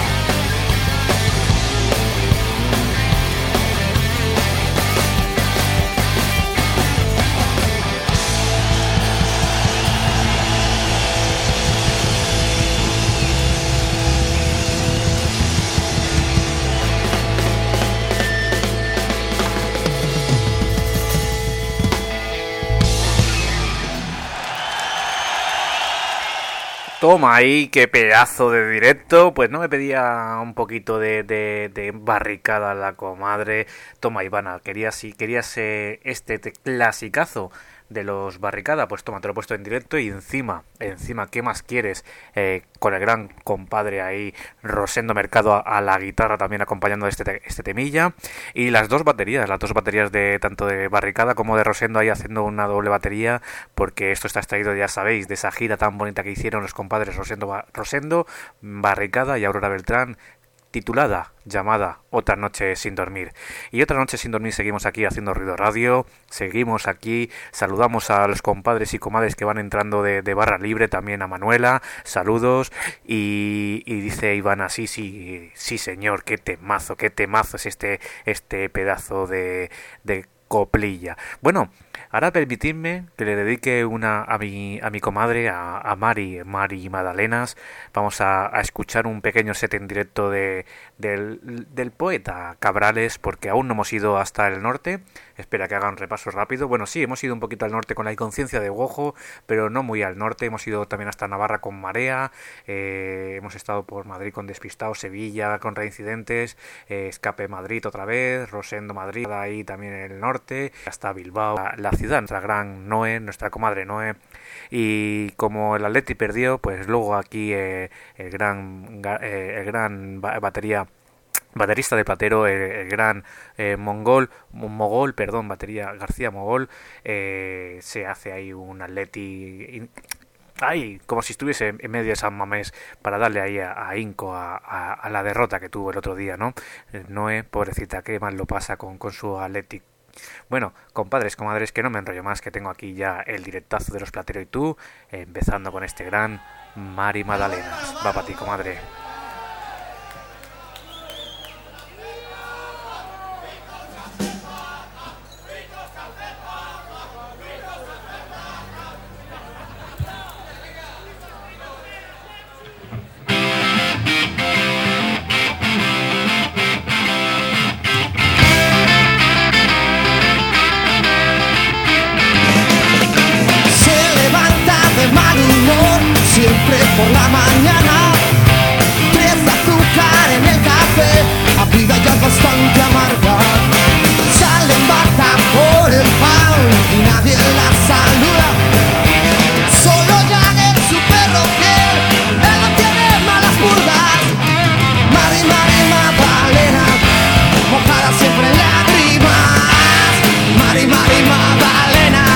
Toma ahí, qué pedazo de directo. Pues no me pedía un poquito de, de, de Barricada la comadre. Toma, Ivana, querías, si querías eh, este te clasicazo de los Barricada, pues toma, te lo he puesto en directo y encima, encima, ¿qué más quieres? Eh, con el gran compadre ahí, Rosendo Mercado a, a la guitarra también acompañando este, te, este temilla, y las dos baterías, las dos baterías de tanto de Barricada como de Rosendo ahí haciendo una doble batería, porque esto está extraído, ya sabéis, de esa gira tan bonita que hicieron los compadres Rosendo, Rosendo Barricada y Aurora Beltrán, titulada, llamada Otra Noche Sin Dormir. Y otra noche sin dormir seguimos aquí haciendo Ruido Radio, seguimos aquí, saludamos a los compadres y comadres que van entrando de, de barra libre, también a Manuela, saludos, y, y dice Ivana, sí, sí, sí señor, qué temazo, qué temazo es este, este pedazo de, de coplilla. Bueno, ahora permitidme que le dedique una a mi, a mi comadre, a, a Mari, Mari Madalenas. Vamos a, a escuchar un pequeño set en directo de, del, del poeta Cabrales, porque aún no hemos ido hasta el norte. Espera que haga un repaso rápido. Bueno, sí, hemos ido un poquito al norte con la inconsciencia de Gojo, pero no muy al norte. Hemos ido también hasta Navarra con Marea, eh, hemos estado por Madrid con Despistado, Sevilla con Reincidentes, eh, Escape Madrid otra vez, Rosendo Madrid, ahí también en el norte, hasta Bilbao, la, la ciudad, nuestra gran Noé, nuestra comadre Noé. Y como el Atleti perdió, pues luego aquí eh, el gran eh, el gran batería baterista de Platero, el, el gran eh, mongol, mogol, perdón, batería García Mogol, eh, se hace ahí un Atleti, ay, como si estuviese en medio de San Mamés, para darle ahí a, a Inco a, a, a la derrota que tuvo el otro día, ¿no? Noé, pobrecita, qué mal lo pasa con, con su Atleti. Bueno, compadres, comadres, que no me enrollo más, que tengo aquí ya el directazo de los Platero y tú, eh, empezando con este gran Mari Madalenas. Va para ti, comadre. Siempre por la mañana, tres de azúcar en el café, a vida ya bastante amarga. Sale en bata por el pan y nadie la saluda. Solo Janet, su perro fiel, él no tiene malas pulgas. Mari, Mari, Magdalena, mojada siempre en lágrimas. Mari, Mari, Magdalena.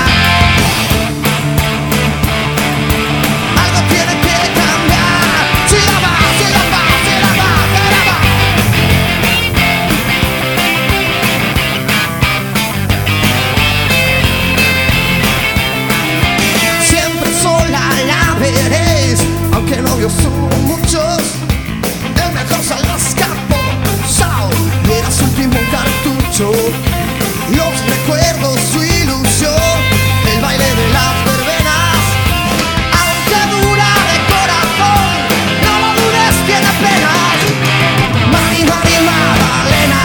Aunque novios son muchos, el mejor se la escapó, Sao, y era su último cartucho. Los recuerdos, su ilusión, el baile de las verbenas, aunque dura de corazón, no lo dudes, tiene penas. Mari, Mari, Magdalena.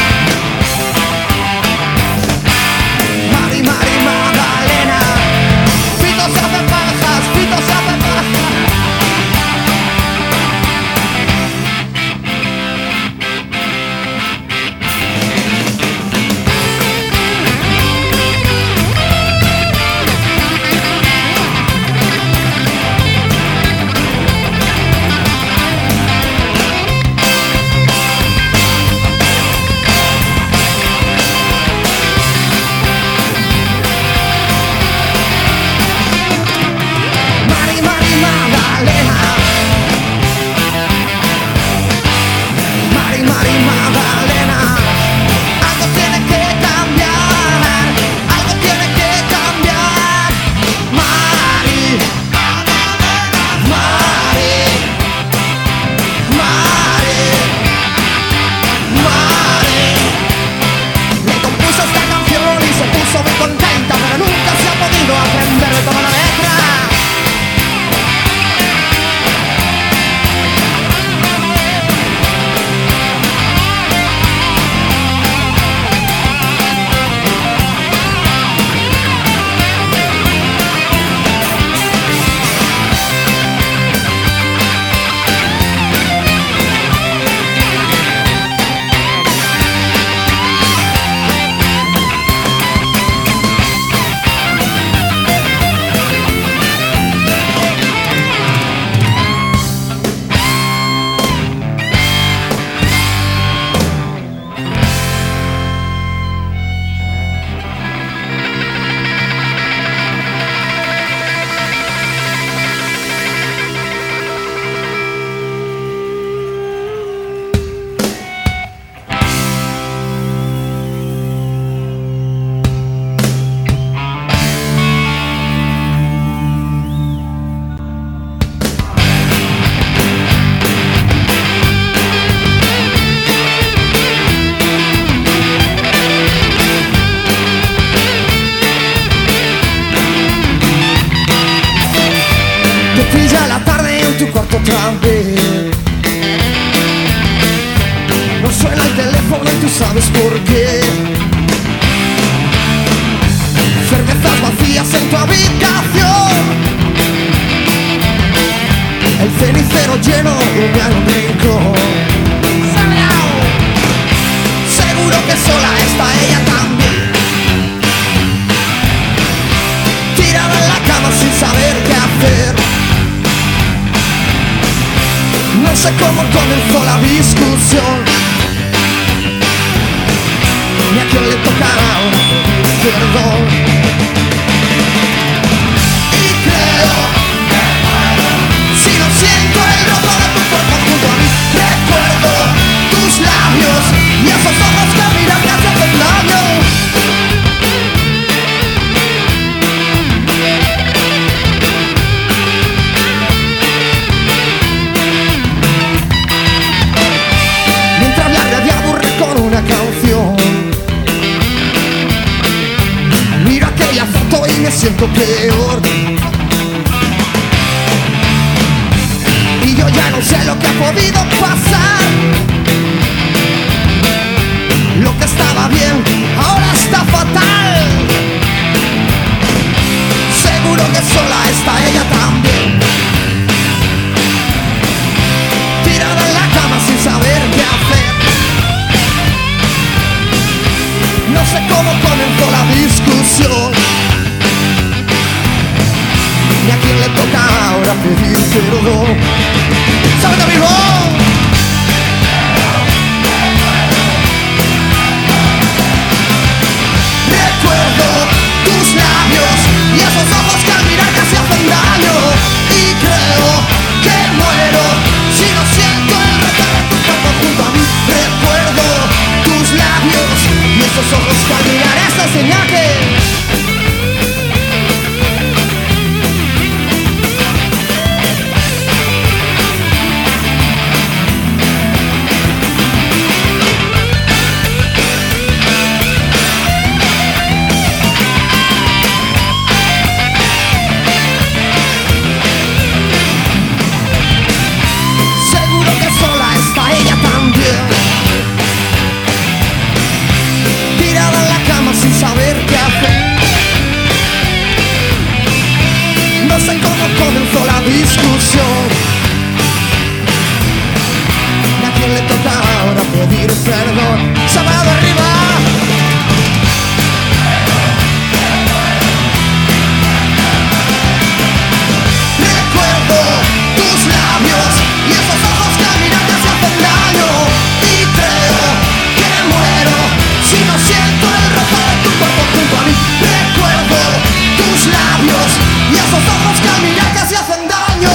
Mari, Mari, Magdalena. Fito se hace pajas, Fito se hace pajas. tú sabes por qué. Cervezas vacías en tu habitación, el cenicero lleno de algún rincón. Seguro que sola está ella también, tirada en la cama sin saber qué hacer. No sé cómo comenzó la discusión, ni a quién le tocará ahora pedir perdón. Y creo, si no siento el rojo de tu cuerpo junto a mí, recuerdo tus labios y esos ojos que miran que hacen daño. Mientras la radio aburre con una canción, miro aquella foto y me siento peor. Y yo ya no sé lo que ha podido pasar. Lo que estaba bien ahora está fatal. Seguro que sola está ella también, tirada en la cama sin saber qué hacer. No sé cómo comenzó la discusión, ni a quién le toca ahora pedir perdón. ¡Sábate a mi voz! Recuerdo tus labios y esos ojos que al mirar casi hacen daño. Y creo que muero si no siento el roce de tu cuerpo junto a mí. Recuerdo tus labios y esos ojos que al mirar esta señal que saber qué hacer. No sé cómo comenzó la discusión, ni a quién le toca ahora pedir perdón. ¡Sábado arriba! Recuerdo tus labios y esos ojos que al mirar te hacen daño. Y creo que muero si no siento el rojo de tu cuerpo junto a mí. Recuerdo tus labios y esos ojos que al mirar casi hacen daño.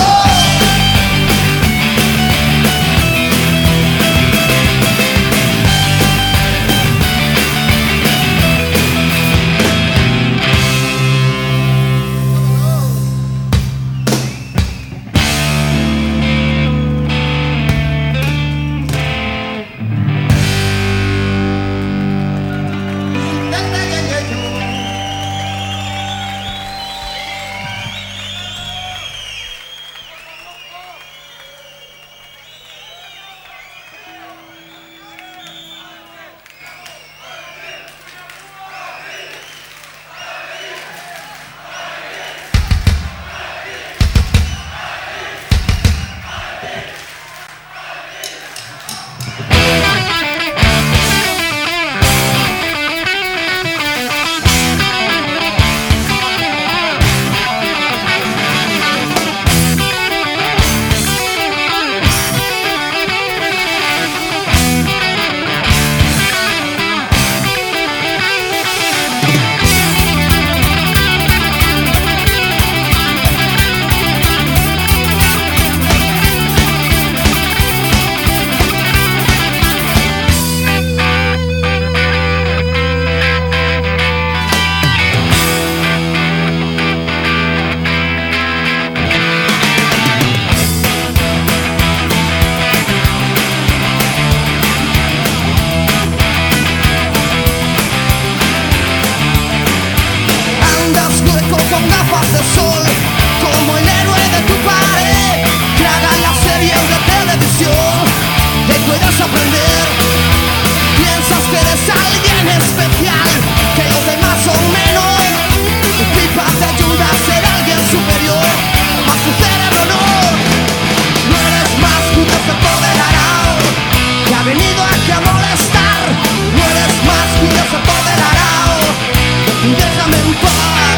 ha venido aquí a molestar. No eres más que un desertor del arao, déjame en paz.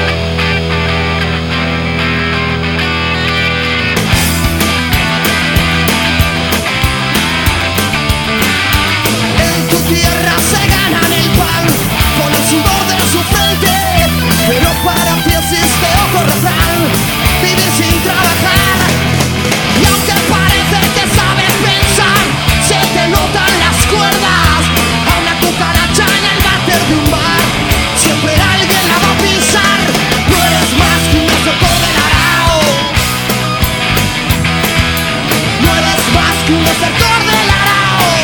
En tu tierra se ganan el pan con el sudor de su frente, pero para ti existe otro refrán: vivir sin trabajar. Y aunque parece que sabes pensar, se te notan las cuerdas. A una cucaracha en el váter de un bar siempre alguien la va a pisar. No eres más que un desertor del arao, no eres más que un desertor del arao.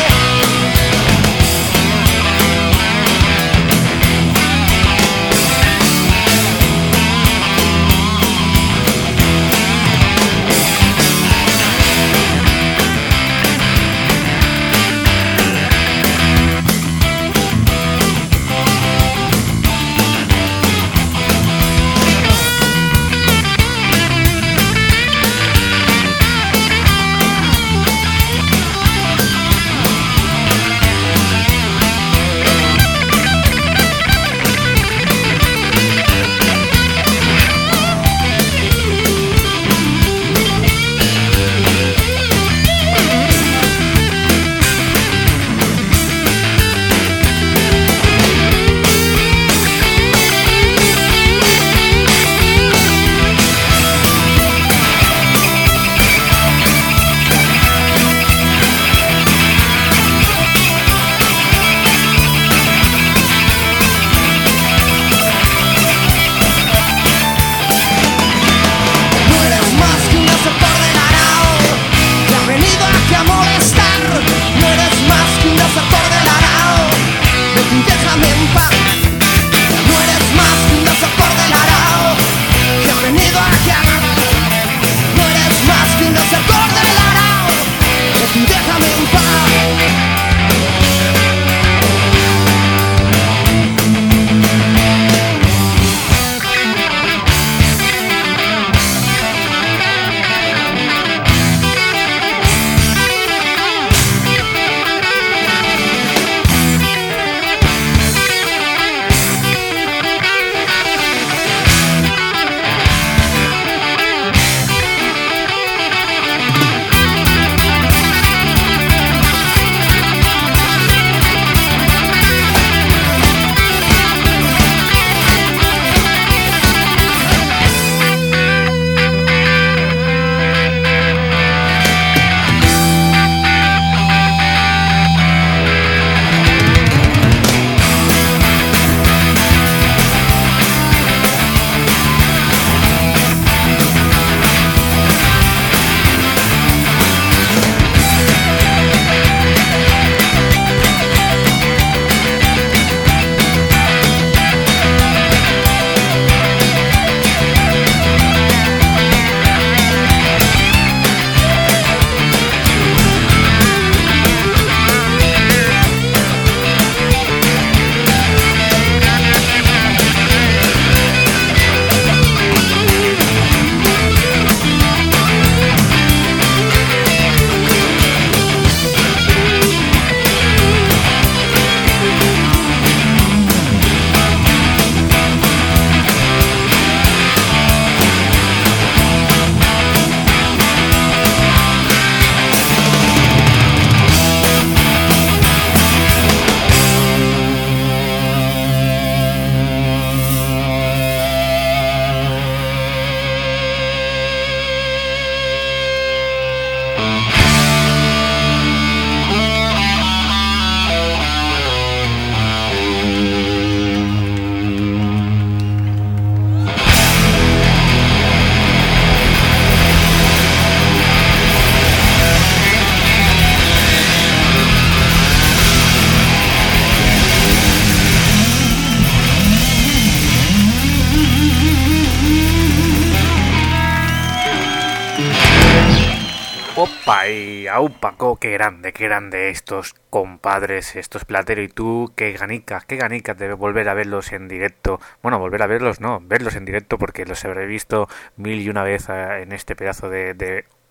Opa y aupaco, qué grande, qué grande estos compadres, estos Platero y tú, qué ganicas, qué ganicas de volver a verlos en directo. Bueno, volver a verlos no, verlos en directo porque los habré visto mil y una vez en este pedazo de, de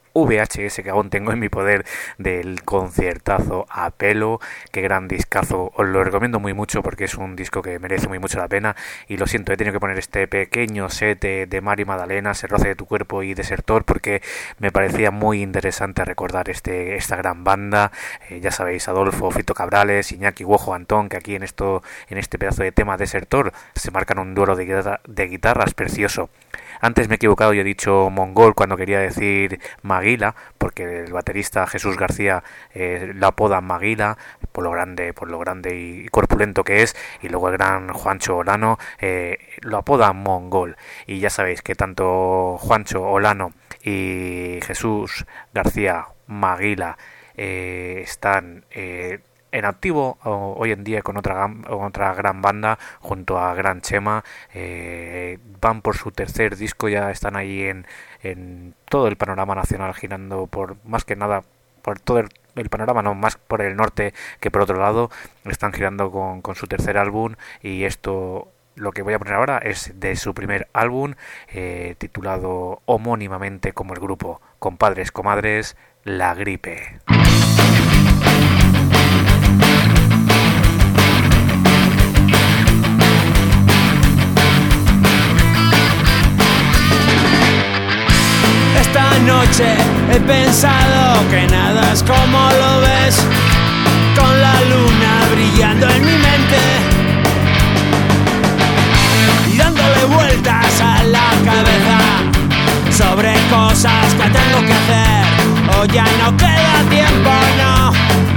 V H S que aún tengo en mi poder del conciertazo a pelo. Qué gran discazo, os lo recomiendo muy mucho porque es un disco que merece muy mucho la pena. Y lo siento, he tenido que poner este pequeño set de, de Mario Magdalena, Se roce de tu cuerpo y Desertor, porque me parecía muy interesante recordar este esta gran banda. Eh, ya sabéis, Adolfo, Fito Cabrales, Iñaki, Guojo, Antón, que aquí en esto en este pedazo de tema Desertor se marcan un duelo de, guitarra, de guitarras precioso. Antes me he equivocado y he dicho mongol cuando quería decir Maguila, porque el baterista Jesús García eh, la apoda Maguila por lo grande, por lo grande y corpulento que es, y luego el gran Juancho Olano eh, lo apoda mongol. Y ya sabéis que tanto Juancho Olano y Jesús García Maguila eh, están eh, en activo o, hoy en día con otra, otra gran banda junto a Gran Chema. Eh, van por su tercer disco, ya están ahí en, en todo el panorama nacional, girando por más que nada por todo el, el panorama, no más por el norte que por otro lado. Están girando con, con su tercer álbum, y esto, lo que voy a poner ahora, es de su primer álbum, eh, titulado homónimamente como el grupo. Compadres, comadres, La Gripe. Esta noche he pensado que nada es como lo ves, con la luna brillando en mi mente y dándole vueltas a la cabeza sobre cosas que tengo que hacer. O ya no queda tiempo, no.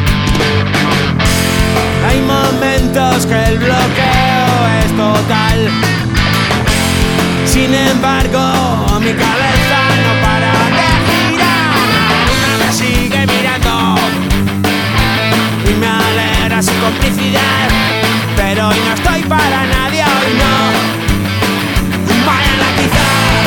Hay momentos que el bloqueo es total. Sin embargo, mi cabeza no para de girar. La luna me sigue mirando y me alegra su complicidad, pero hoy no estoy para nadie, hoy no. Mañana quizás.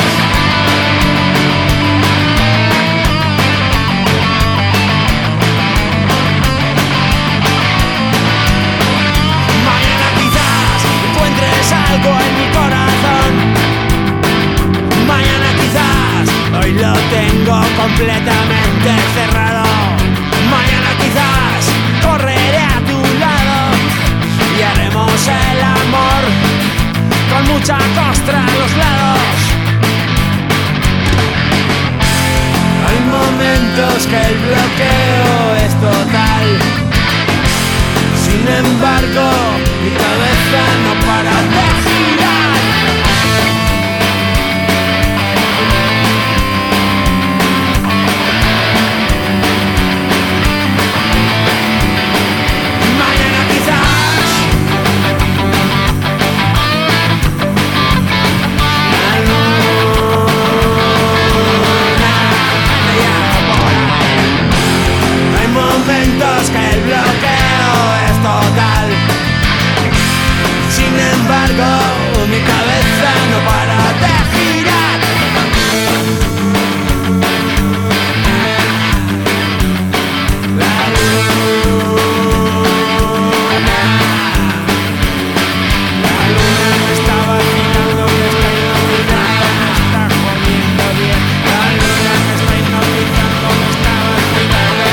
Mañana quizás encuentres algo en mi corazón. Mañana quizás, hoy lo tengo completamente cerrado. Mañana quizás, correré a tu lado y haremos el amor con mucha costra a los lados. Hay momentos que el bloqueo es total. Sin embargo, mi cabeza no para de girar. Momentos que el bloqueo es total. Sin embargo, mi cabeza no para de girar. La luna, la luna me está vacilando, me está hipnotizando, me está jodiendo bien. La luna me está hipnotizando, me está vacilando.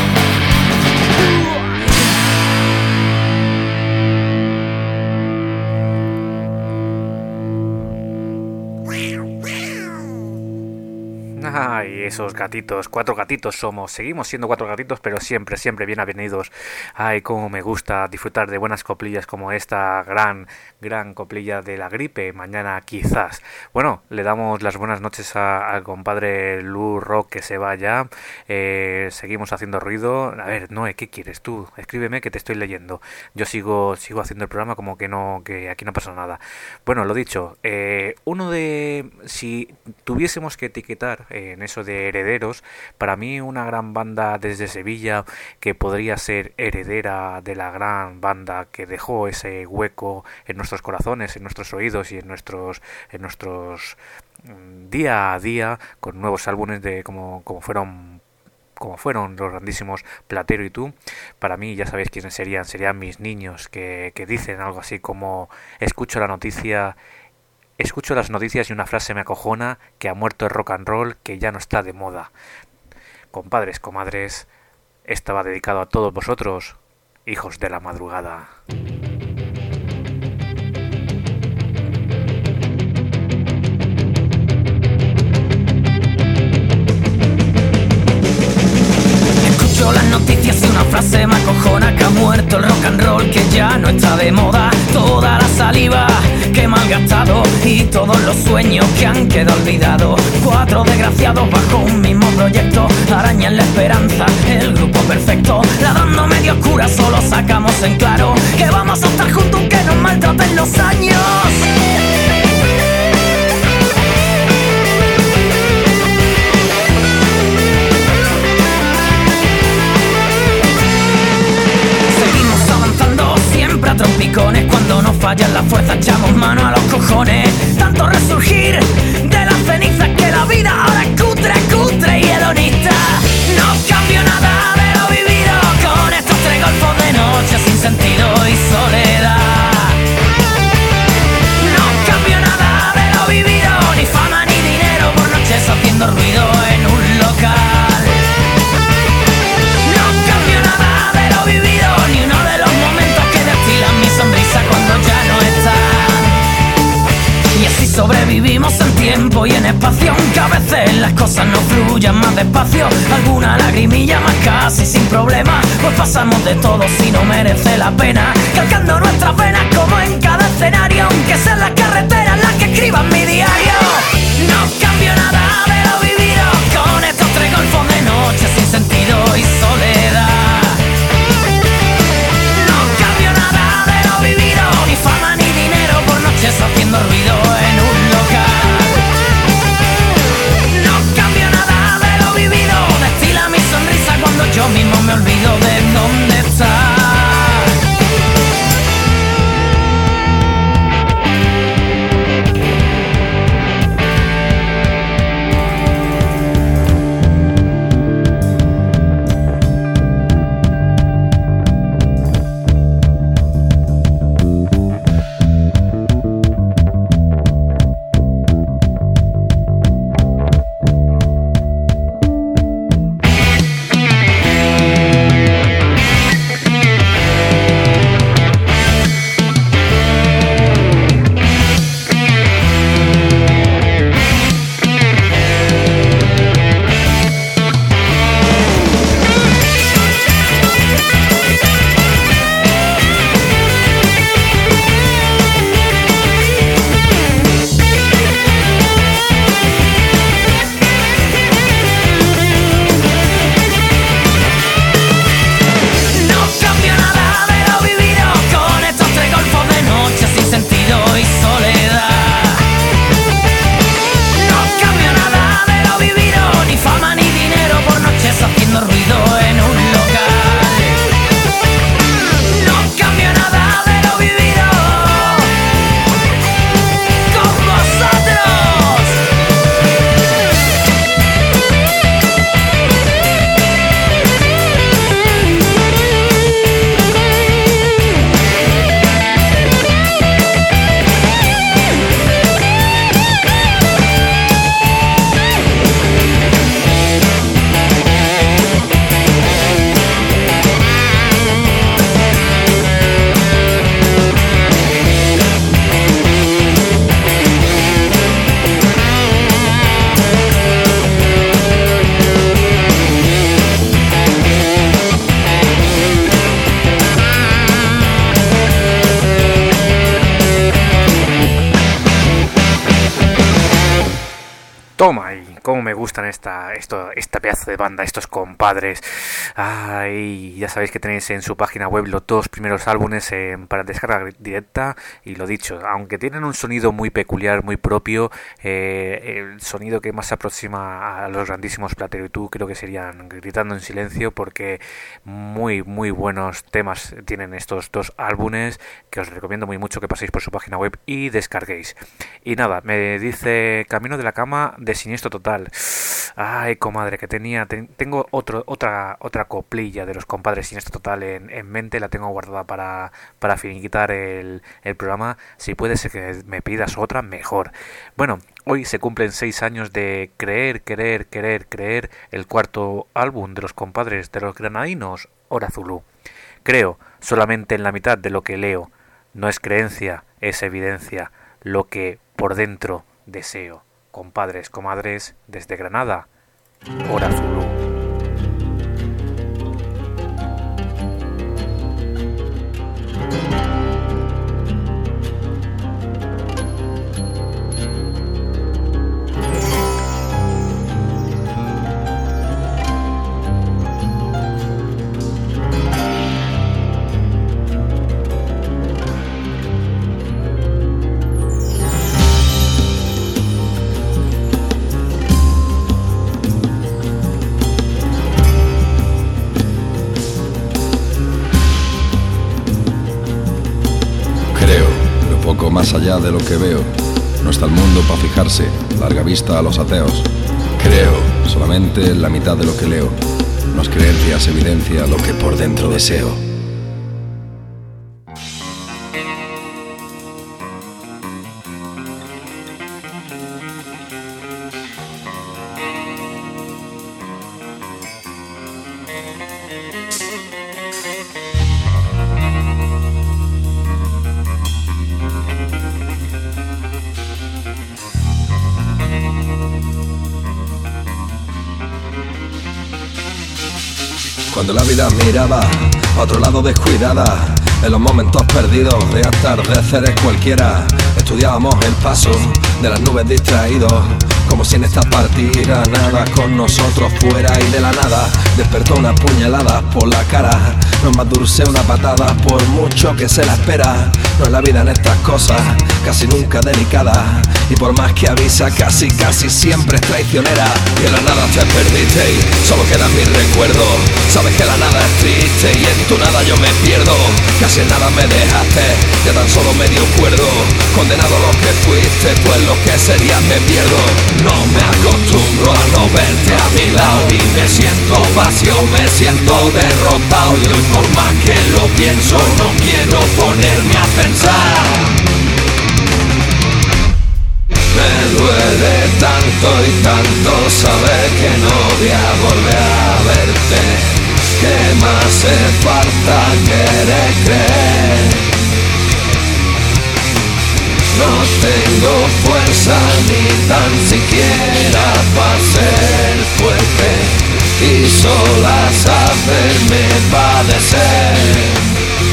Ay, esos gatitos, cuatro gatitos somos, seguimos siendo cuatro gatitos, pero siempre, siempre bien avenidos. Ay, cómo me gusta disfrutar de buenas coplillas como esta gran, gran coplilla de La Gripe, Mañana quizás. Bueno, le damos las buenas noches a, al compadre Lu Rock, que se va ya. Eh, seguimos haciendo ruido. A ver, Noé, ¿qué quieres tú? Escríbeme que te estoy leyendo. Yo sigo, sigo haciendo el programa como que no, que aquí no pasa nada. Bueno, lo dicho, eh, uno de, si tuviésemos que etiquetar en eso de herederos, para mí una gran banda desde Sevilla que podría ser heredera de la gran banda que dejó ese hueco en nuestros corazones, en nuestros oídos y en nuestros en nuestros día a día, con nuevos álbumes de como como fueron como fueron los grandísimos Platero y Tú. Para mí, ya sabéis quiénes serían, serían Mis Niños, que, que dicen algo así como: escucho la noticia Escucho las noticias y una frase me acojona, que ha muerto el rock and roll, que ya no está de moda. Compadres, comadres, esta va dedicado a todos vosotros, hijos de la madrugada. Las noticias y una frase me acojona, que ha muerto el rock and roll, que ya no está de moda. Toda la saliva que malgastado y todos los sueños que han quedado olvidados. Cuatro desgraciados bajo un mismo proyecto arañan la esperanza, el grupo perfecto. La dando medio oscura solo sacamos en claro que vamos a estar juntos aunque nos maltraten los años. A trompicones, cuando nos fallan las fuerzas echamos mano a los cojones. Tanto resurgir de las cenizas que la vida ahora es cutre, cutre y hedonista. No cambio nada de lo vivido con estos tres golfos de noche sin sentido y soledad. No cambio nada de lo vivido, ni fama ni dinero por noches haciendo ruido en un local. No cambio nada de lo vivido, ni uno de los momentos que destilan mi sonrisa cuando ya no están. Y así sobrevivimos en tiempo y en espacio, aunque a veces las cosas no fluyan más despacio. Alguna lagrimilla más casi sin problema, pues pasamos de todo si no merece la pena. Calcando nuestras venas como en cada escenario, aunque sean las carreteras las que escriban mi diario. No cambio nada de lo vivido con estos tres golfos de noche sin sentido y soledad. No cambio nada de lo vivido, ni fama ni dinero por noches haciendo ruido en un local. No cambio nada de lo vivido, destila mi sonrisa cuando yo mismo me olvido de dónde está. Toma, y cómo me gustan esta, esto, esta pedazo de banda, estos compadres. Ay, ya sabéis que tenéis en su página web los dos primeros álbumes eh, para descarga directa. Y lo dicho, aunque tienen un sonido muy peculiar, muy propio, eh, el sonido que más se aproxima a los grandísimos Platero y Tú creo que serían Gritando en Silencio, porque muy, muy buenos temas tienen estos dos álbumes, que os recomiendo muy mucho que paséis por su página web y descarguéis. Y nada, me dice Camino de la Cama de Siniestro Total. total. Ay, comadre, que tenía... Ten, tengo otro, otra otra coplilla de los compadres Siniestro Total en, en mente, la tengo guardada para, para finiquitar el, el programa. Si puede ser que me pidas otra, mejor. Bueno, hoy se cumplen seis años de Creer, Querer, Querer, Creer, el cuarto álbum de los compadres de los granadinos, Hora Zulu. Creo solamente en la mitad de lo que leo. No es creencia, es evidencia, lo que por dentro deseo. Compadres, comadres, desde Granada, Hora Zulu. Más allá de lo que veo, no está el mundo para fijarse, larga vista a los ateos. Creo solamente en la mitad de lo que leo, no es creencia, es evidencia lo que por dentro deseo. Cuando la vida miraba a otro lado descuidada, en los momentos perdidos de atardeceres cualquiera, estudiábamos el paso de las nubes distraídos, como si en esta partida nada con nosotros fuera, y de la nada despertó una puñalada por la cara. No es más dulce una patada por mucho que se la espera. No es la vida en estas cosas, casi nunca delicada, y por más que avisa casi casi siempre es traicionera. Y en la nada te perdiste y solo quedan mis recuerdos. Sabes que la nada es triste y en tu nada yo me pierdo. Casi en nada me dejaste, ya tan solo medio cuerdo. Condenado a lo que fuiste, pues lo que serías me pierdo. No me acostumbro a no verte a mi lado y me siento vacío, me siento derrotado. Y hoy por más que lo pienso no quiero ponerme a pensar. Me duele tanto y tanto saber que no voy a volver a verte. ¿Qué más hace falta querer creer? No tengo fuerza ni tan siquiera para ser fuerte y sola saberme padecer.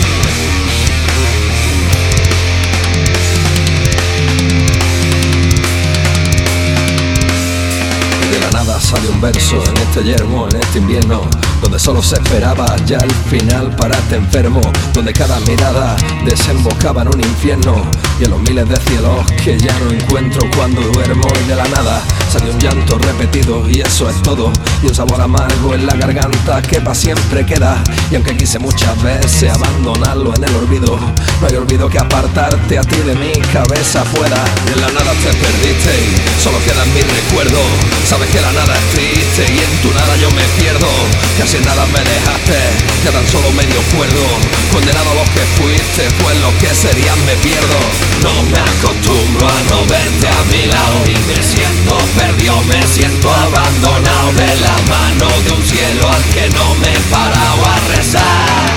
De la nada sale un verso en este yermo, en este invierno, donde solo se esperaba ya el final para este enfermo, donde cada mirada desembocaba en un infierno y en los miles de cielos que ya no encuentro cuando duermo. Y de la nada salió un llanto repetido y eso es todo, y un sabor amargo en la garganta que pa' siempre queda. Y aunque quise muchas veces abandonarlo en el olvido, no hay olvido que apartarte a ti de mi cabeza pueda. Y en la nada te perdiste y solo quedan mis recuerdos. Sabes que la nada es triste y en tu nada yo me pierdo. Casi en nada me dejaste, ya tan solo medio cuerdo. Condenado a lo que fuiste, pues lo que serían me pierdo. No me acostumbro a no verte a mi lado y me siento perdido, me siento abandonado de la mano de un cielo al que no me he parado a rezar.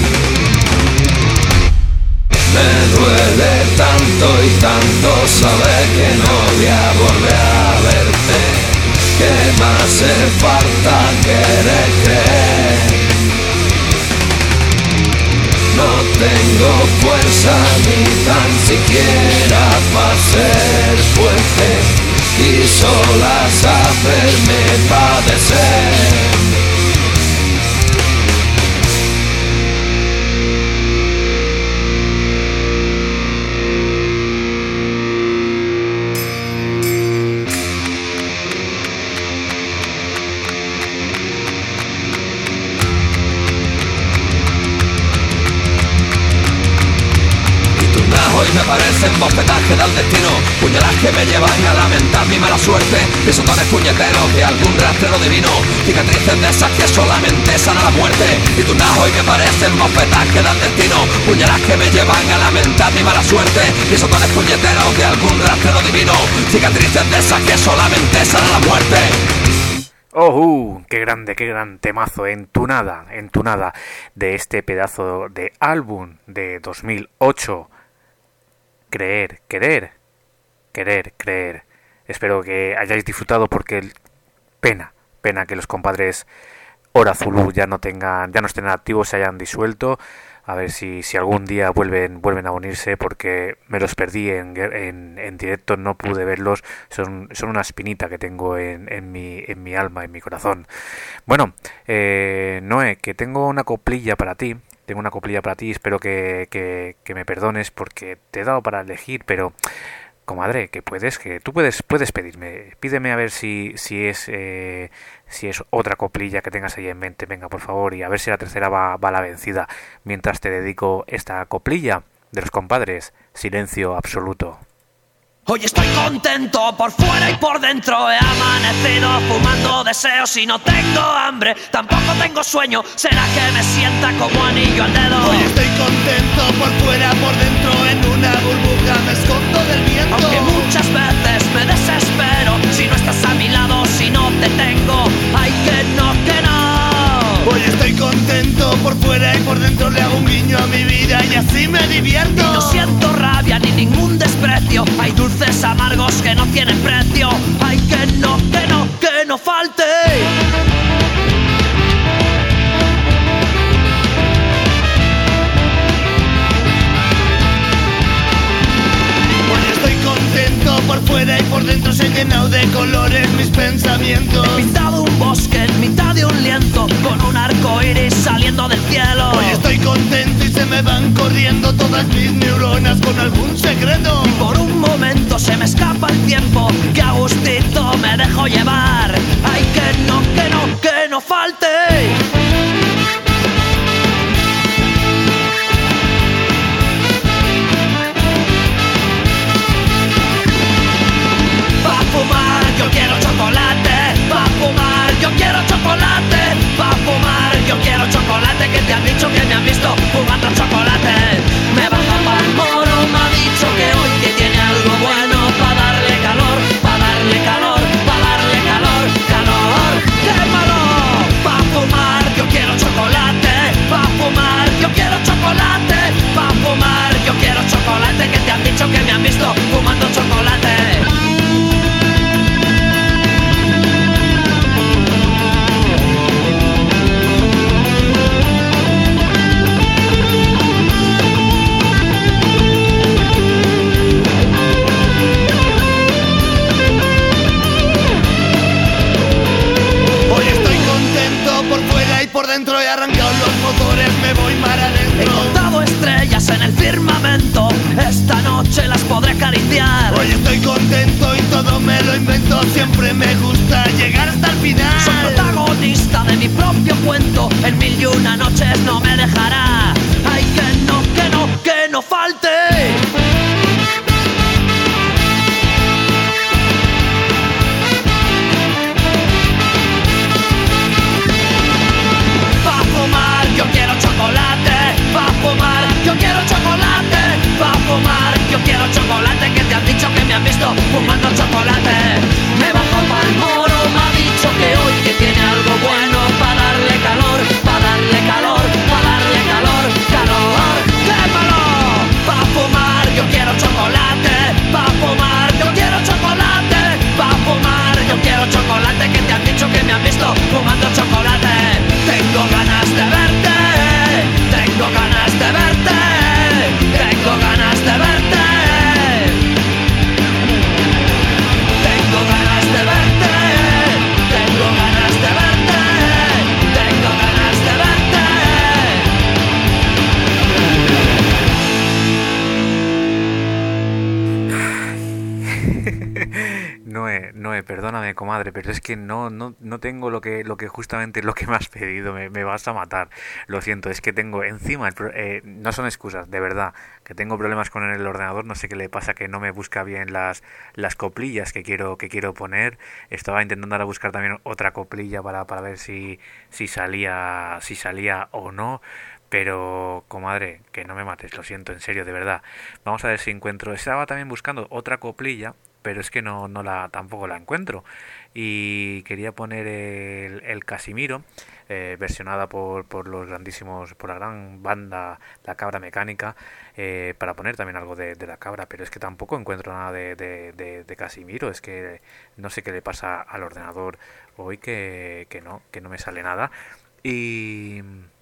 Me duele tanto y tanto saber que no voy a volver a verte. ¿Qué más hace falta querer creer? No tengo fuerza ni tan siquiera para ser fuerte y sola saberme padecer. me parecen bofetadas que da el destino, puñaladas que me llevan a lamentar mi mala suerte, pisotones puñeteros de algún rastrero divino, cicatrices de esas que solamente sana la muerte. Y tú nada, hoy me parecen bofetadas que da el destino, puñaladas que me llevan a lamentar mi mala suerte, pisotones puñeteros de algún rastrero divino, cicatrices de esas que solamente sana la muerte. ¡Oh! Uh, ¡Qué grande, qué gran temazo! Entunada, entunada de este pedazo de álbum de dos mil ocho. Creer, querer, querer, creer. Espero que hayáis disfrutado porque pena, pena que los compadres Hora Zulu ya no tengan, ya no estén activos, se hayan disuelto. A ver si, si algún día vuelven vuelven a unirse, porque me los perdí en, en, en directo, no pude verlos, son, son una espinita que tengo en, en, mi, en mi alma, en mi corazón. Bueno, eh, Noé, que tengo una coplilla para ti, tengo una coplilla para ti, espero que, que, que me perdones porque te he dado para elegir, pero comadre, que puedes, que tú puedes puedes pedirme, pídeme a ver si, si es... Eh, si es otra coplilla que tengas ahí en mente, venga por favor, y a ver si la tercera va, va a la vencida, mientras te dedico esta coplilla de los compadres, Silencio Absoluto. Hoy estoy contento por fuera y por dentro. He amanecido fumando deseos y no tengo hambre, tampoco tengo sueño. ¿Será que me sienta como anillo al dedo? Hoy estoy contento por fuera, por dentro. En una burbuja me escondo del viento. Aunque muchas veces me desespero si no estás a mi lado, si no te tengo. Ay, que no, que no. Hoy estoy contento por fuera y por dentro. Le hago un guiño a mi vida y así me divierto. Y no siento rabia ni ningún desprecio. Hay dulces amargos que no tienen precio. Ay, que no, que no, que no falte. Hoy estoy contento por fuera y por dentro. Se han llenado de colores mis pensamientos. He pintado un bosque en mitad de un lienzo con un arco iris saliendo del cielo. Hoy estoy contento y se me van corriendo todas mis neuronas con algún secreto. Y por un momento se me escapa el tiempo, que a gustito me dejo llevar. Ay, que no, que no, que no falte. Pa' fumar yo quiero chocolate, pa' fumar yo quiero chocolate, pa' fumar yo quiero chocolate. Que te han dicho que me han visto fumando chocolate. Me baja pa'l moro, me ha dicho que hoy que tiene algo bueno pa' darle calor, pa' darle calor, pa' darle calor, calor. ¡Quémalo! Pa' fumar yo quiero chocolate, pa' fumar yo quiero chocolate, pa' fumar yo quiero chocolate. Que te han dicho que me han visto fumando chocolate. Por dentro he arrancado los motores, me voy mar adentro. He contado estrellas en el firmamento, esta noche las podré acariciar. Hoy estoy contento y todo me lo invento. Siempre me gusta llegar hasta el final. Soy protagonista de mi propio cuento, en mil y una noches no me dejará. Ay, que no, que no, que no falte. Yo quiero chocolate, pa' fumar, yo quiero chocolate, pa' fumar, yo quiero chocolate. Que te han dicho que me han visto fumando chocolate. Me bajo pa'l moro, me ha dicho que hoy que tiene algo bueno pa' darle calor. Noé, perdóname, comadre, pero es que no, no, no tengo lo que, lo que justamente lo que me has pedido, me, me vas a matar. Lo siento, es que tengo encima, el pro- eh, no son excusas, de verdad, que tengo problemas con el ordenador, no sé qué le pasa, que no me busca bien las, las coplillas que quiero, que quiero poner. Estaba intentando ahora buscar también otra coplilla para, para ver si, si salía, si salía o no. Pero, comadre, que no me mates, lo siento, en serio, de verdad. Vamos a ver si encuentro. Estaba también buscando otra coplilla, pero es que no, no la, tampoco la encuentro. Y quería poner el, el Casimiro, eh, versionada por, por los grandísimos, por la gran banda La Cabra Mecánica, eh, para poner también algo de, de La Cabra, pero es que tampoco encuentro nada de, de, de, de Casimiro. Es que no sé qué le pasa al ordenador hoy, que, que no, que no me sale nada. Y...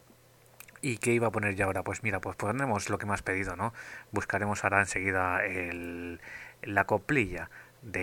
¿Y qué iba a poner ya ahora? Pues mira, pues ponemos lo que me has pedido, ¿no? Buscaremos ahora enseguida el, la coplilla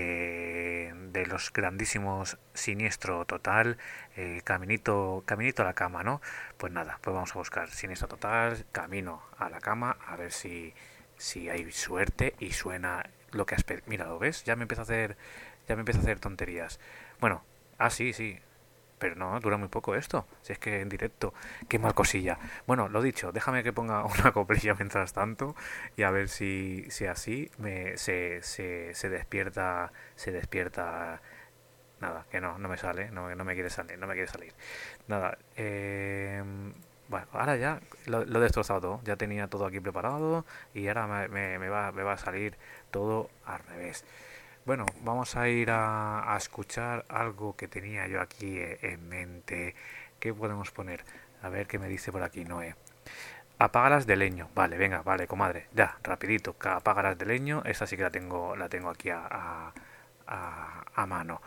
de, de los grandísimos Siniestro Total, eh, Caminito, Caminito a la Cama, ¿no? Pues nada, pues vamos a buscar Siniestro Total, Camino a la Cama, a ver si, si hay suerte y suena lo que has pedido. Mira, ¿lo ves? Ya me empieza a hacer, ya me empieza a hacer tonterías. Bueno, ah, sí, sí. Pero no, dura muy poco esto. Si es que en directo, qué mal cosilla. Bueno, lo dicho, déjame que ponga una coplilla mientras tanto y a ver si, si así me, se, se, se despierta, se despierta. Nada, que no, no me sale, no, no me quiere salir, no me quiere salir. Nada, eh, bueno, ahora ya lo, lo he destrozado todo. Ya tenía todo aquí preparado y ahora me, me, me, va, me va a salir todo al revés. Bueno, vamos a ir a, a escuchar algo que tenía yo aquí en mente. ¿Qué podemos poner? A ver qué me dice por aquí Noé. Apágalas de leño. Vale, venga, vale, comadre. Ya, rapidito. Apágalas de leño. Esta sí que la tengo, la tengo aquí a, a, a, a mano.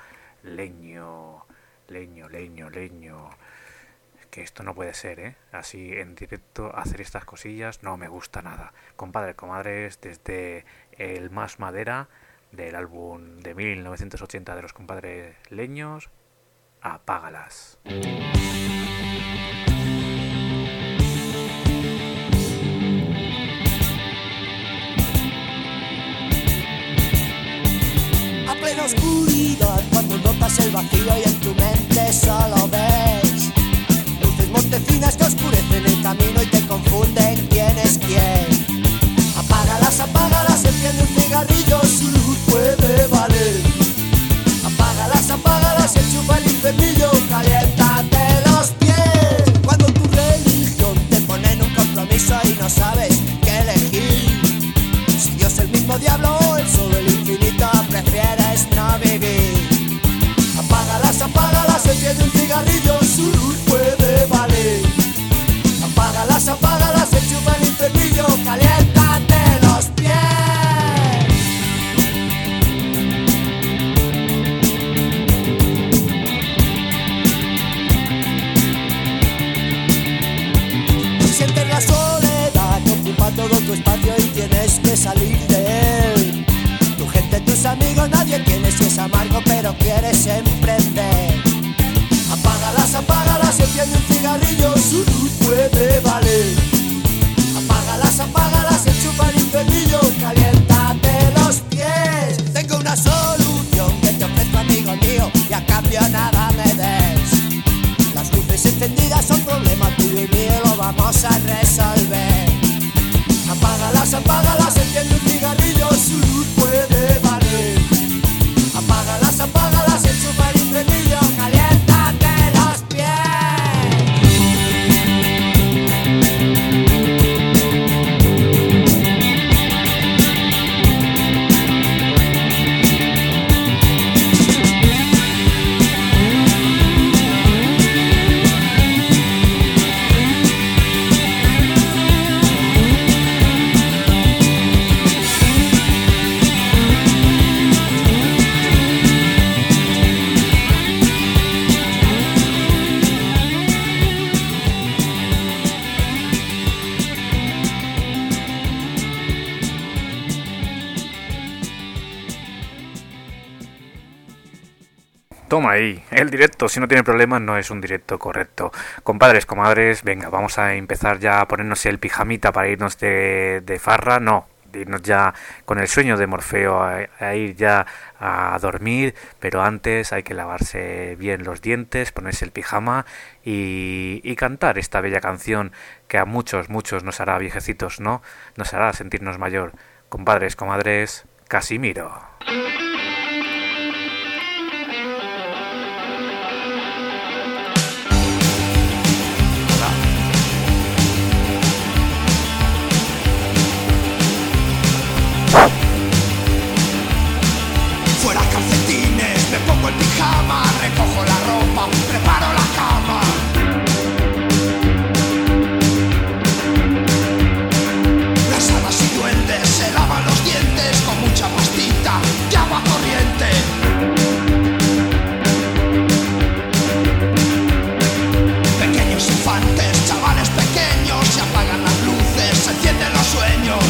Leño, leño, leño, leño. Que esto no puede ser, ¿eh? Así en directo hacer estas cosillas no me gusta nada. Compadre, comadres, desde el Más Madera, del álbum de mil novecientos ochenta de los compadres leños, Apágalas. A plena oscuridad, cuando notas el vacío y en tu mente solo ves luces mortecinas que oscurecen el camino y te confunden quién es quién. Apágalas, apágalas, enciende un cigarrillo, su luz puede valer. Apágalas, apágalas, enchufa el infernillo, caliéntate los pies. Cuando tu religión te pone en un compromiso y no sabes qué elegir, si Dios el mismo diablo o el sol del infinito, prefieres no vivir. Apágalas, apágalas, enciende un cigarrillo, su luz puede valer. Apágalas, apágalas, enchufa el infernillo, caliéntate los pies. Sientes la soledad que ocupa todo tu espacio y tienes que salir de él. Tu gente, tus amigos, nadie tiene si es amargo, pero quieres emprender. Apágalas, apágalas, enciende un cigarrillo, su luz puede valer. Apágalas, apágalas, enchufa el infernillo, caliéntate los pies. Tengo una solución que te ofrezco, amigo mío, y a cambio nada me des. Las luces encendidas son problema tuyo y mío, lo vamos a resolver. Apágalas, apágalas, enciende un cigarrillo, su luz puede valer. Apágalas, apágalas, enchufa el infernillo, caliéntate los pies. Toma ahí, el directo, si no tiene problemas, no es un directo correcto. Compadres, comadres, venga, vamos a empezar ya a ponernos el pijamita para irnos de, de farra. No, de irnos ya con el sueño de Morfeo a, a ir ya a dormir, pero antes hay que lavarse bien los dientes, ponerse el pijama y, y cantar esta bella canción que a muchos, muchos nos hará viejecitos, ¿no? Nos hará sentirnos mayor. Compadres, comadres, Casimiro. Fuera calcetines, me pongo el pijama, recojo la ropa, preparo la cama. Las hadas y duendes se lavan los dientes con mucha pastita y agua corriente. Pequeños infantes, chavales pequeños, se apagan las luces, se encienden los sueños.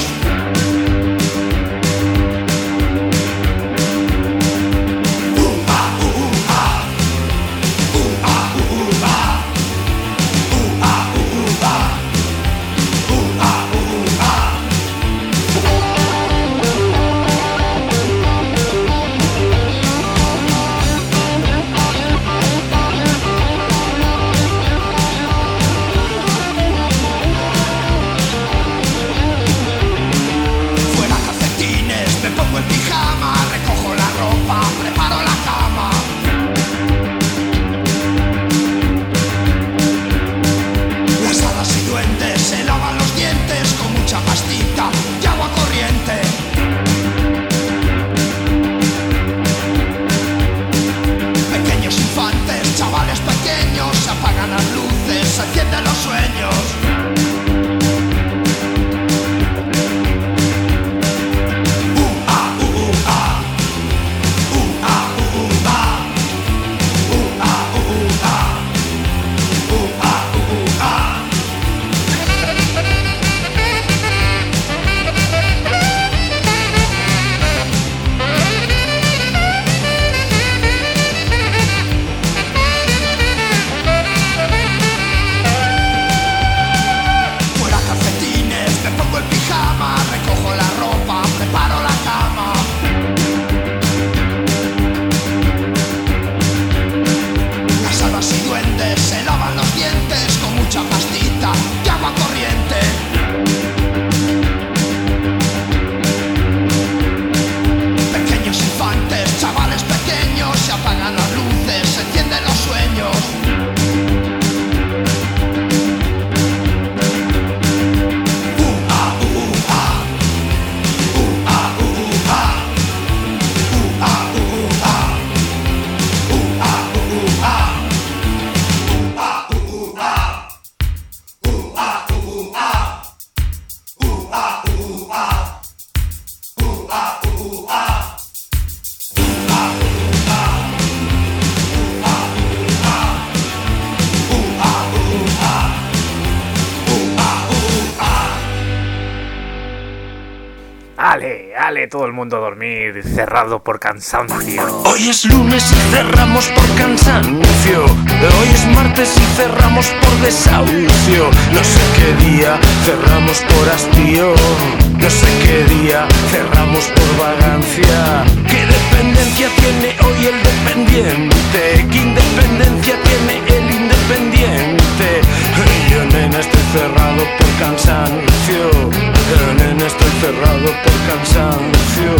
Ale, ale, todo el mundo a dormir, cerrado por cansancio. Hoy es lunes y cerramos por cansancio. Hoy es martes y cerramos por desahucio. No sé qué día cerramos por hastío. No sé qué día cerramos por vagancia. ¿Qué dependencia tiene hoy el dependiente? ¿Qué independencia tiene el independiente? Yo, nena, estoy cerrado por cansancio. Yo, nena, estoy cerrado por cansancio.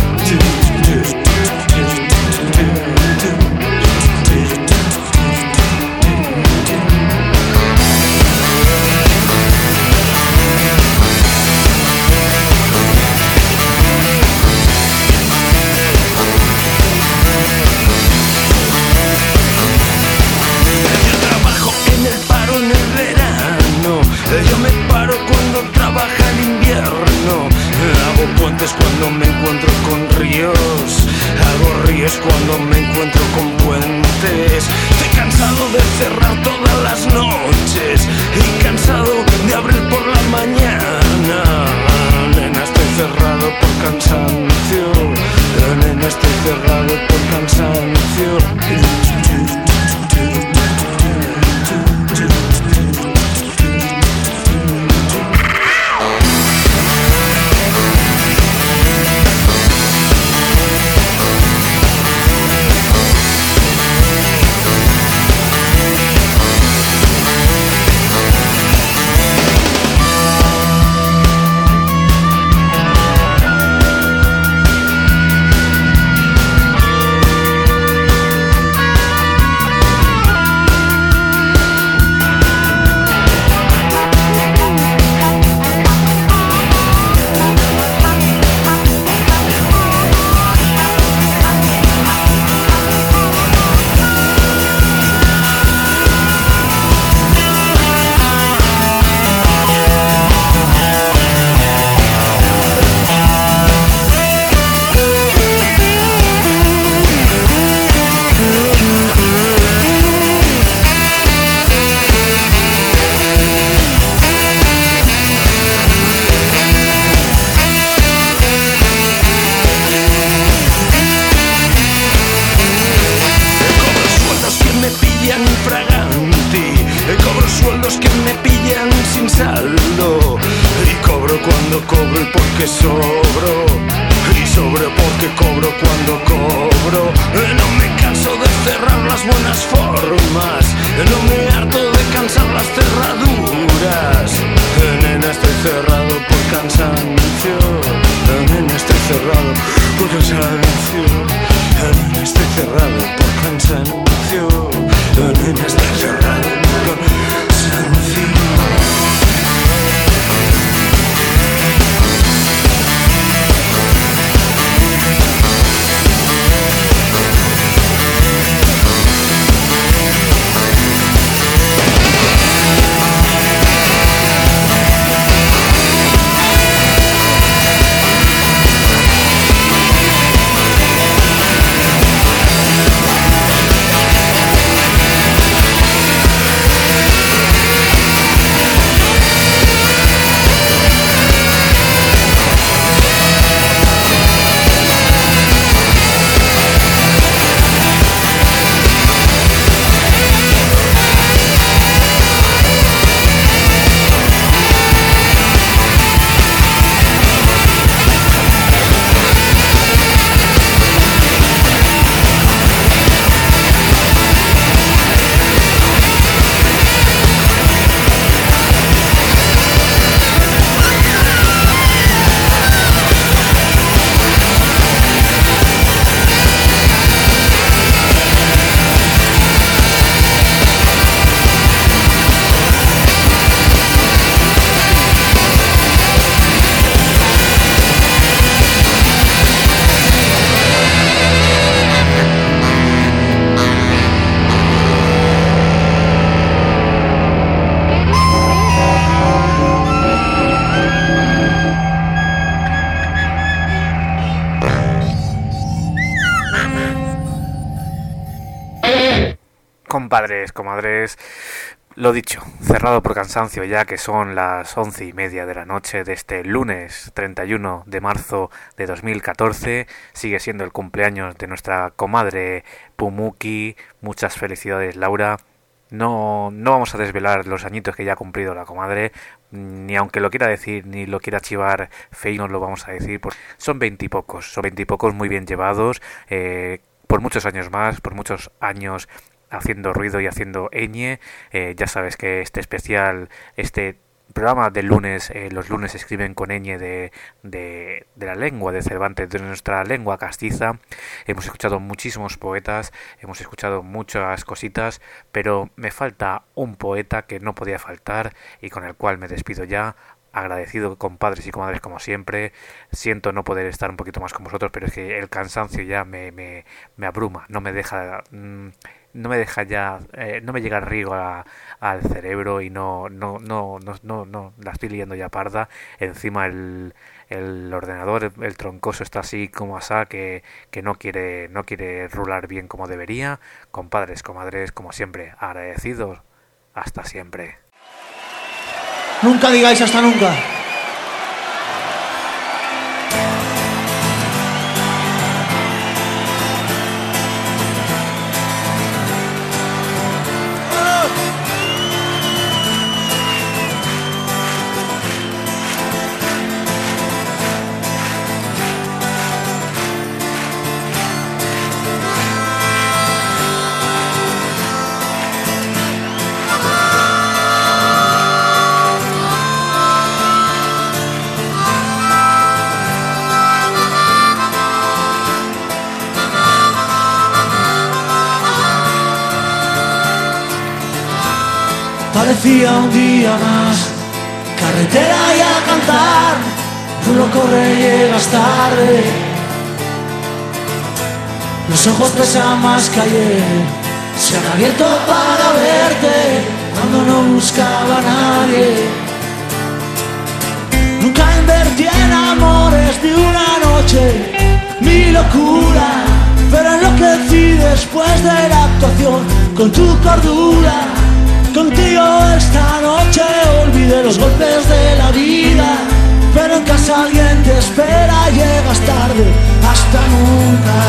Yo trabajo en el paro en el verano. Yo me paro cuando trabajo cobro cuando cobro y porque sobro, y sobro porque cobro cuando cobro. No me canso de cerrar las buenas formas, no me harto de cansar las cerraduras. Nena, estoy cerrado por cansancio, nena, estoy cerrado por cansancio, nena, estoy cerrado por cansancio, nena, estoy cerrado por cansancio. Compadres, comadres, lo dicho, cerrado por cansancio ya que son las once y media de la noche de este lunes treinta y uno de marzo de dos mil catorce. Sigue siendo el cumpleaños de nuestra comadre Pumuki. Muchas felicidades, Laura. No, no vamos a desvelar los añitos que ya ha cumplido la comadre, ni aunque lo quiera decir, ni lo quiera chivar fey, no lo vamos a decir, porque son veintipocos, son veintipocos muy bien llevados, eh, por muchos años más, por muchos años haciendo ruido y haciendo ñ. Eh, ya sabes que este especial, este programa de lunes, eh, los lunes se escriben con ñ de, de, de la lengua de Cervantes, de nuestra lengua castiza. Hemos escuchado muchísimos poetas, hemos escuchado muchas cositas, pero me falta un poeta que no podía faltar y con el cual me despido ya. Agradecido, compadres y comadres, como siempre. Siento no poder estar un poquito más con vosotros, pero es que el cansancio ya me, me, me abruma, no me deja... Mmm, no me deja ya, eh, no me llega el río a, al cerebro y no, no, no, no, no, no, la estoy liando ya parda. Encima el, el ordenador, el, el troncoso está así como asá, que, que no quiere, no quiere rular bien como debería. Compadres, comadres, como siempre, agradecidos, hasta siempre. Nunca digáis hasta nunca. Parecía un día más, carretera y a cantar, uno corre y llegas tarde, los ojos pesan más que ayer, se han abierto para verte, cuando no buscaba a nadie. Nunca invertí en amores ni una noche, mi locura, pero enloquecí después de la actuación con tu cordura. Contigo esta noche olvidé los golpes de la vida, pero en casa alguien te espera, llegas tarde, hasta nunca.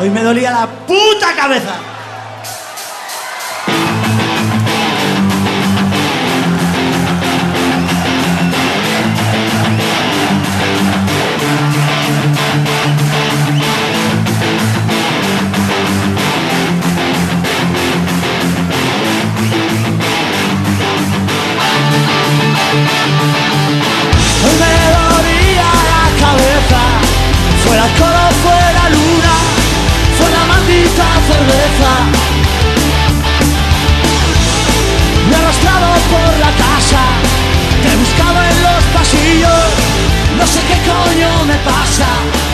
Hoy me dolía la puta cabeza. Hoy me dolía la cabeza. Fue el alcohol o fue la luna, fue la maldita cerveza. Me he arrastrado por la casa, te he buscado en los pasillos, no sé qué coño me pasa.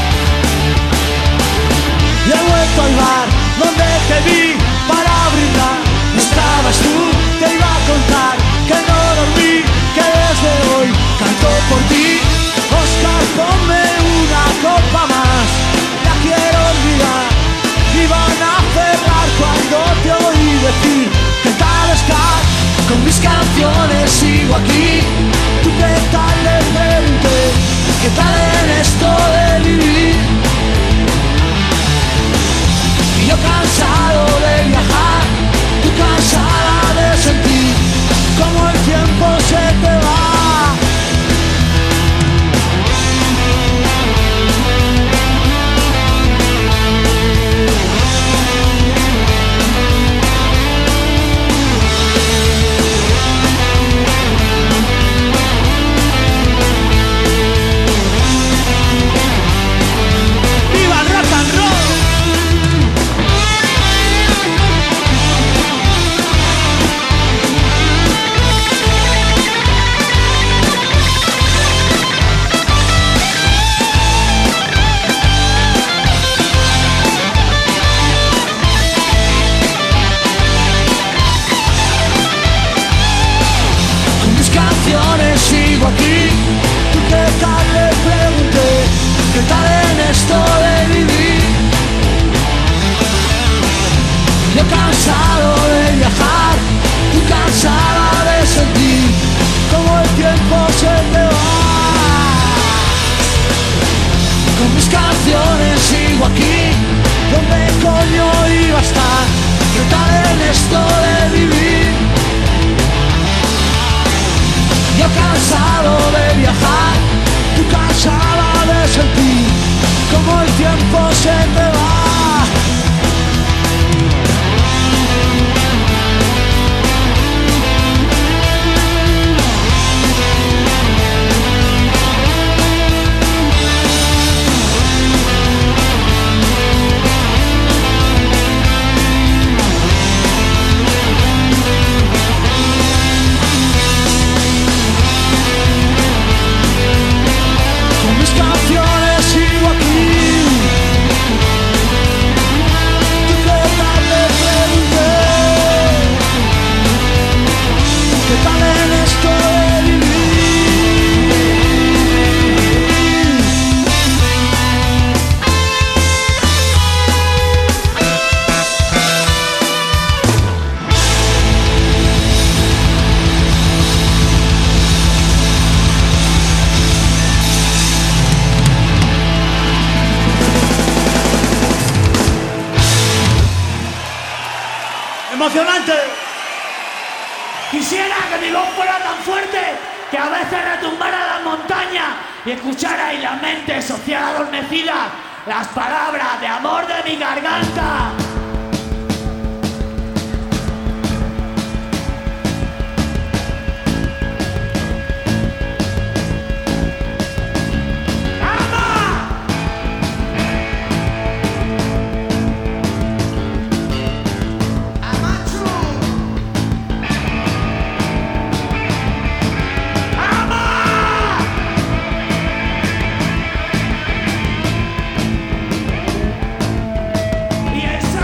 Y he vuelto al bar donde te vi para brindar. Estabas tú, te iba a contar que no dormí, que desde hoy canto por ti. Oscar, ponme una copa más, la quiero olvidar. Y van a cerrar cuando te oí decir que tal Scar, con mis canciones sigo aquí. ¿Tú qué tal? Le pregunté, ¿qué tal en esto de vivir? Y yo cansado de viajar, tú cansada de sentir como el tiempo se te va. ¡Viva el rock and roll! Con mis canciones sigo aquí. ¿Tú qué tal? Le pregunté, ¿qué tal en esto de vivir? Yo cansado de viajar, tú cansada de sentir como el tiempo se te va. Con mis canciones sigo aquí. ¿Dónde coño iba a estar? ¿Qué tal en esto de vivir? Yo cansado de viajar, tú cansada de sentir como el tiempo se te va. Con mis canciones sigo aquí. ¿Tú qué tal? Le pregunté, ¿qué tal en esto de vivir? ¡Emocionante! Quisiera que mi voz fuera tan fuerte que a veces retumbara la montaña y escucharais la mente social adormecida las palabras de amor de mi garganta. Y esa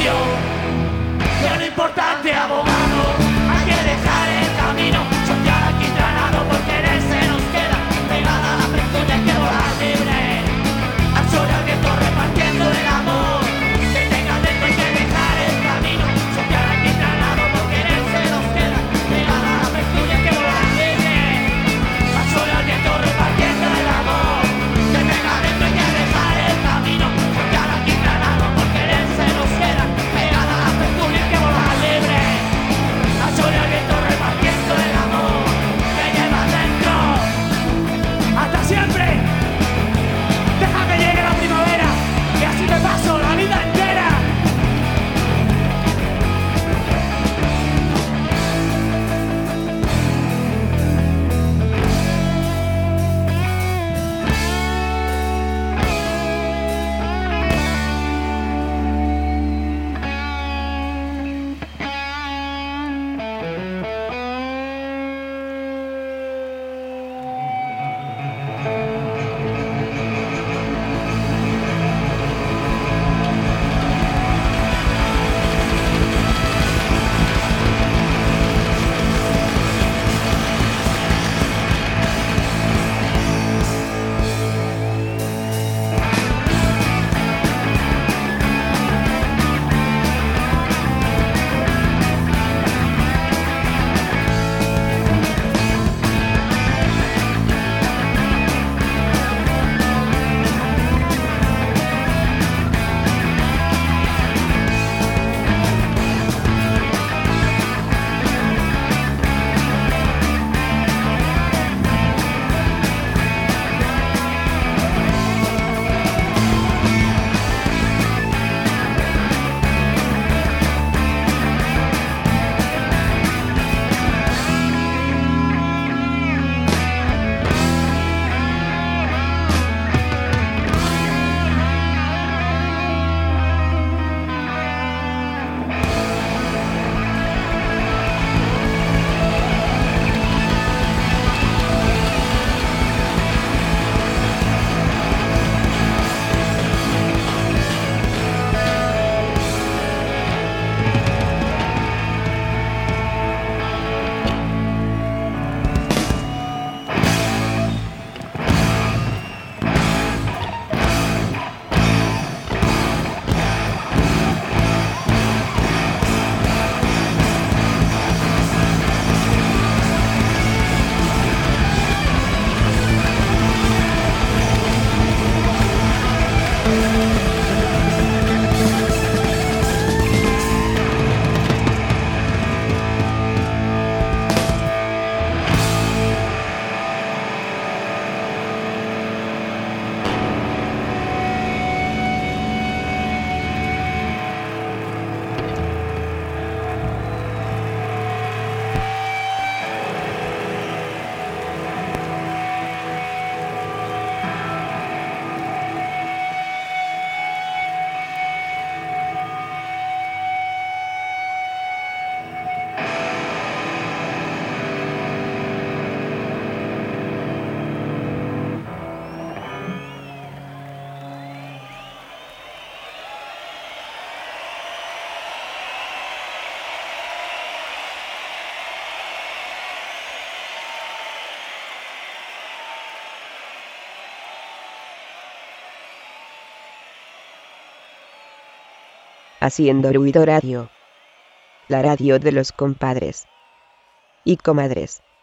odio. Lo importante abogado, hay que dejar el camino social aquí tranado porque querer se nos queda pegada a la pezuña, hay que volar libre al sol y al viento repartiendo el amor. Que tenga dentro hay que dejar el camino social aquí tranado porque querer se nos queda pegada a la pezuña, hay que volar libre al sol y al viento repartiendo el amor. Que tenga dentro hay que dejar el camino social aquí tranado porque querer se nos queda pegada a la pezuña, hay que volar libre al sol y al viento repartiendo el amor que llevas dentro. Hasta siempre. Deja que llegue la primavera y así te paso la vida entera. Haciendo Ruido Radio. La radio de los compadres y comadres.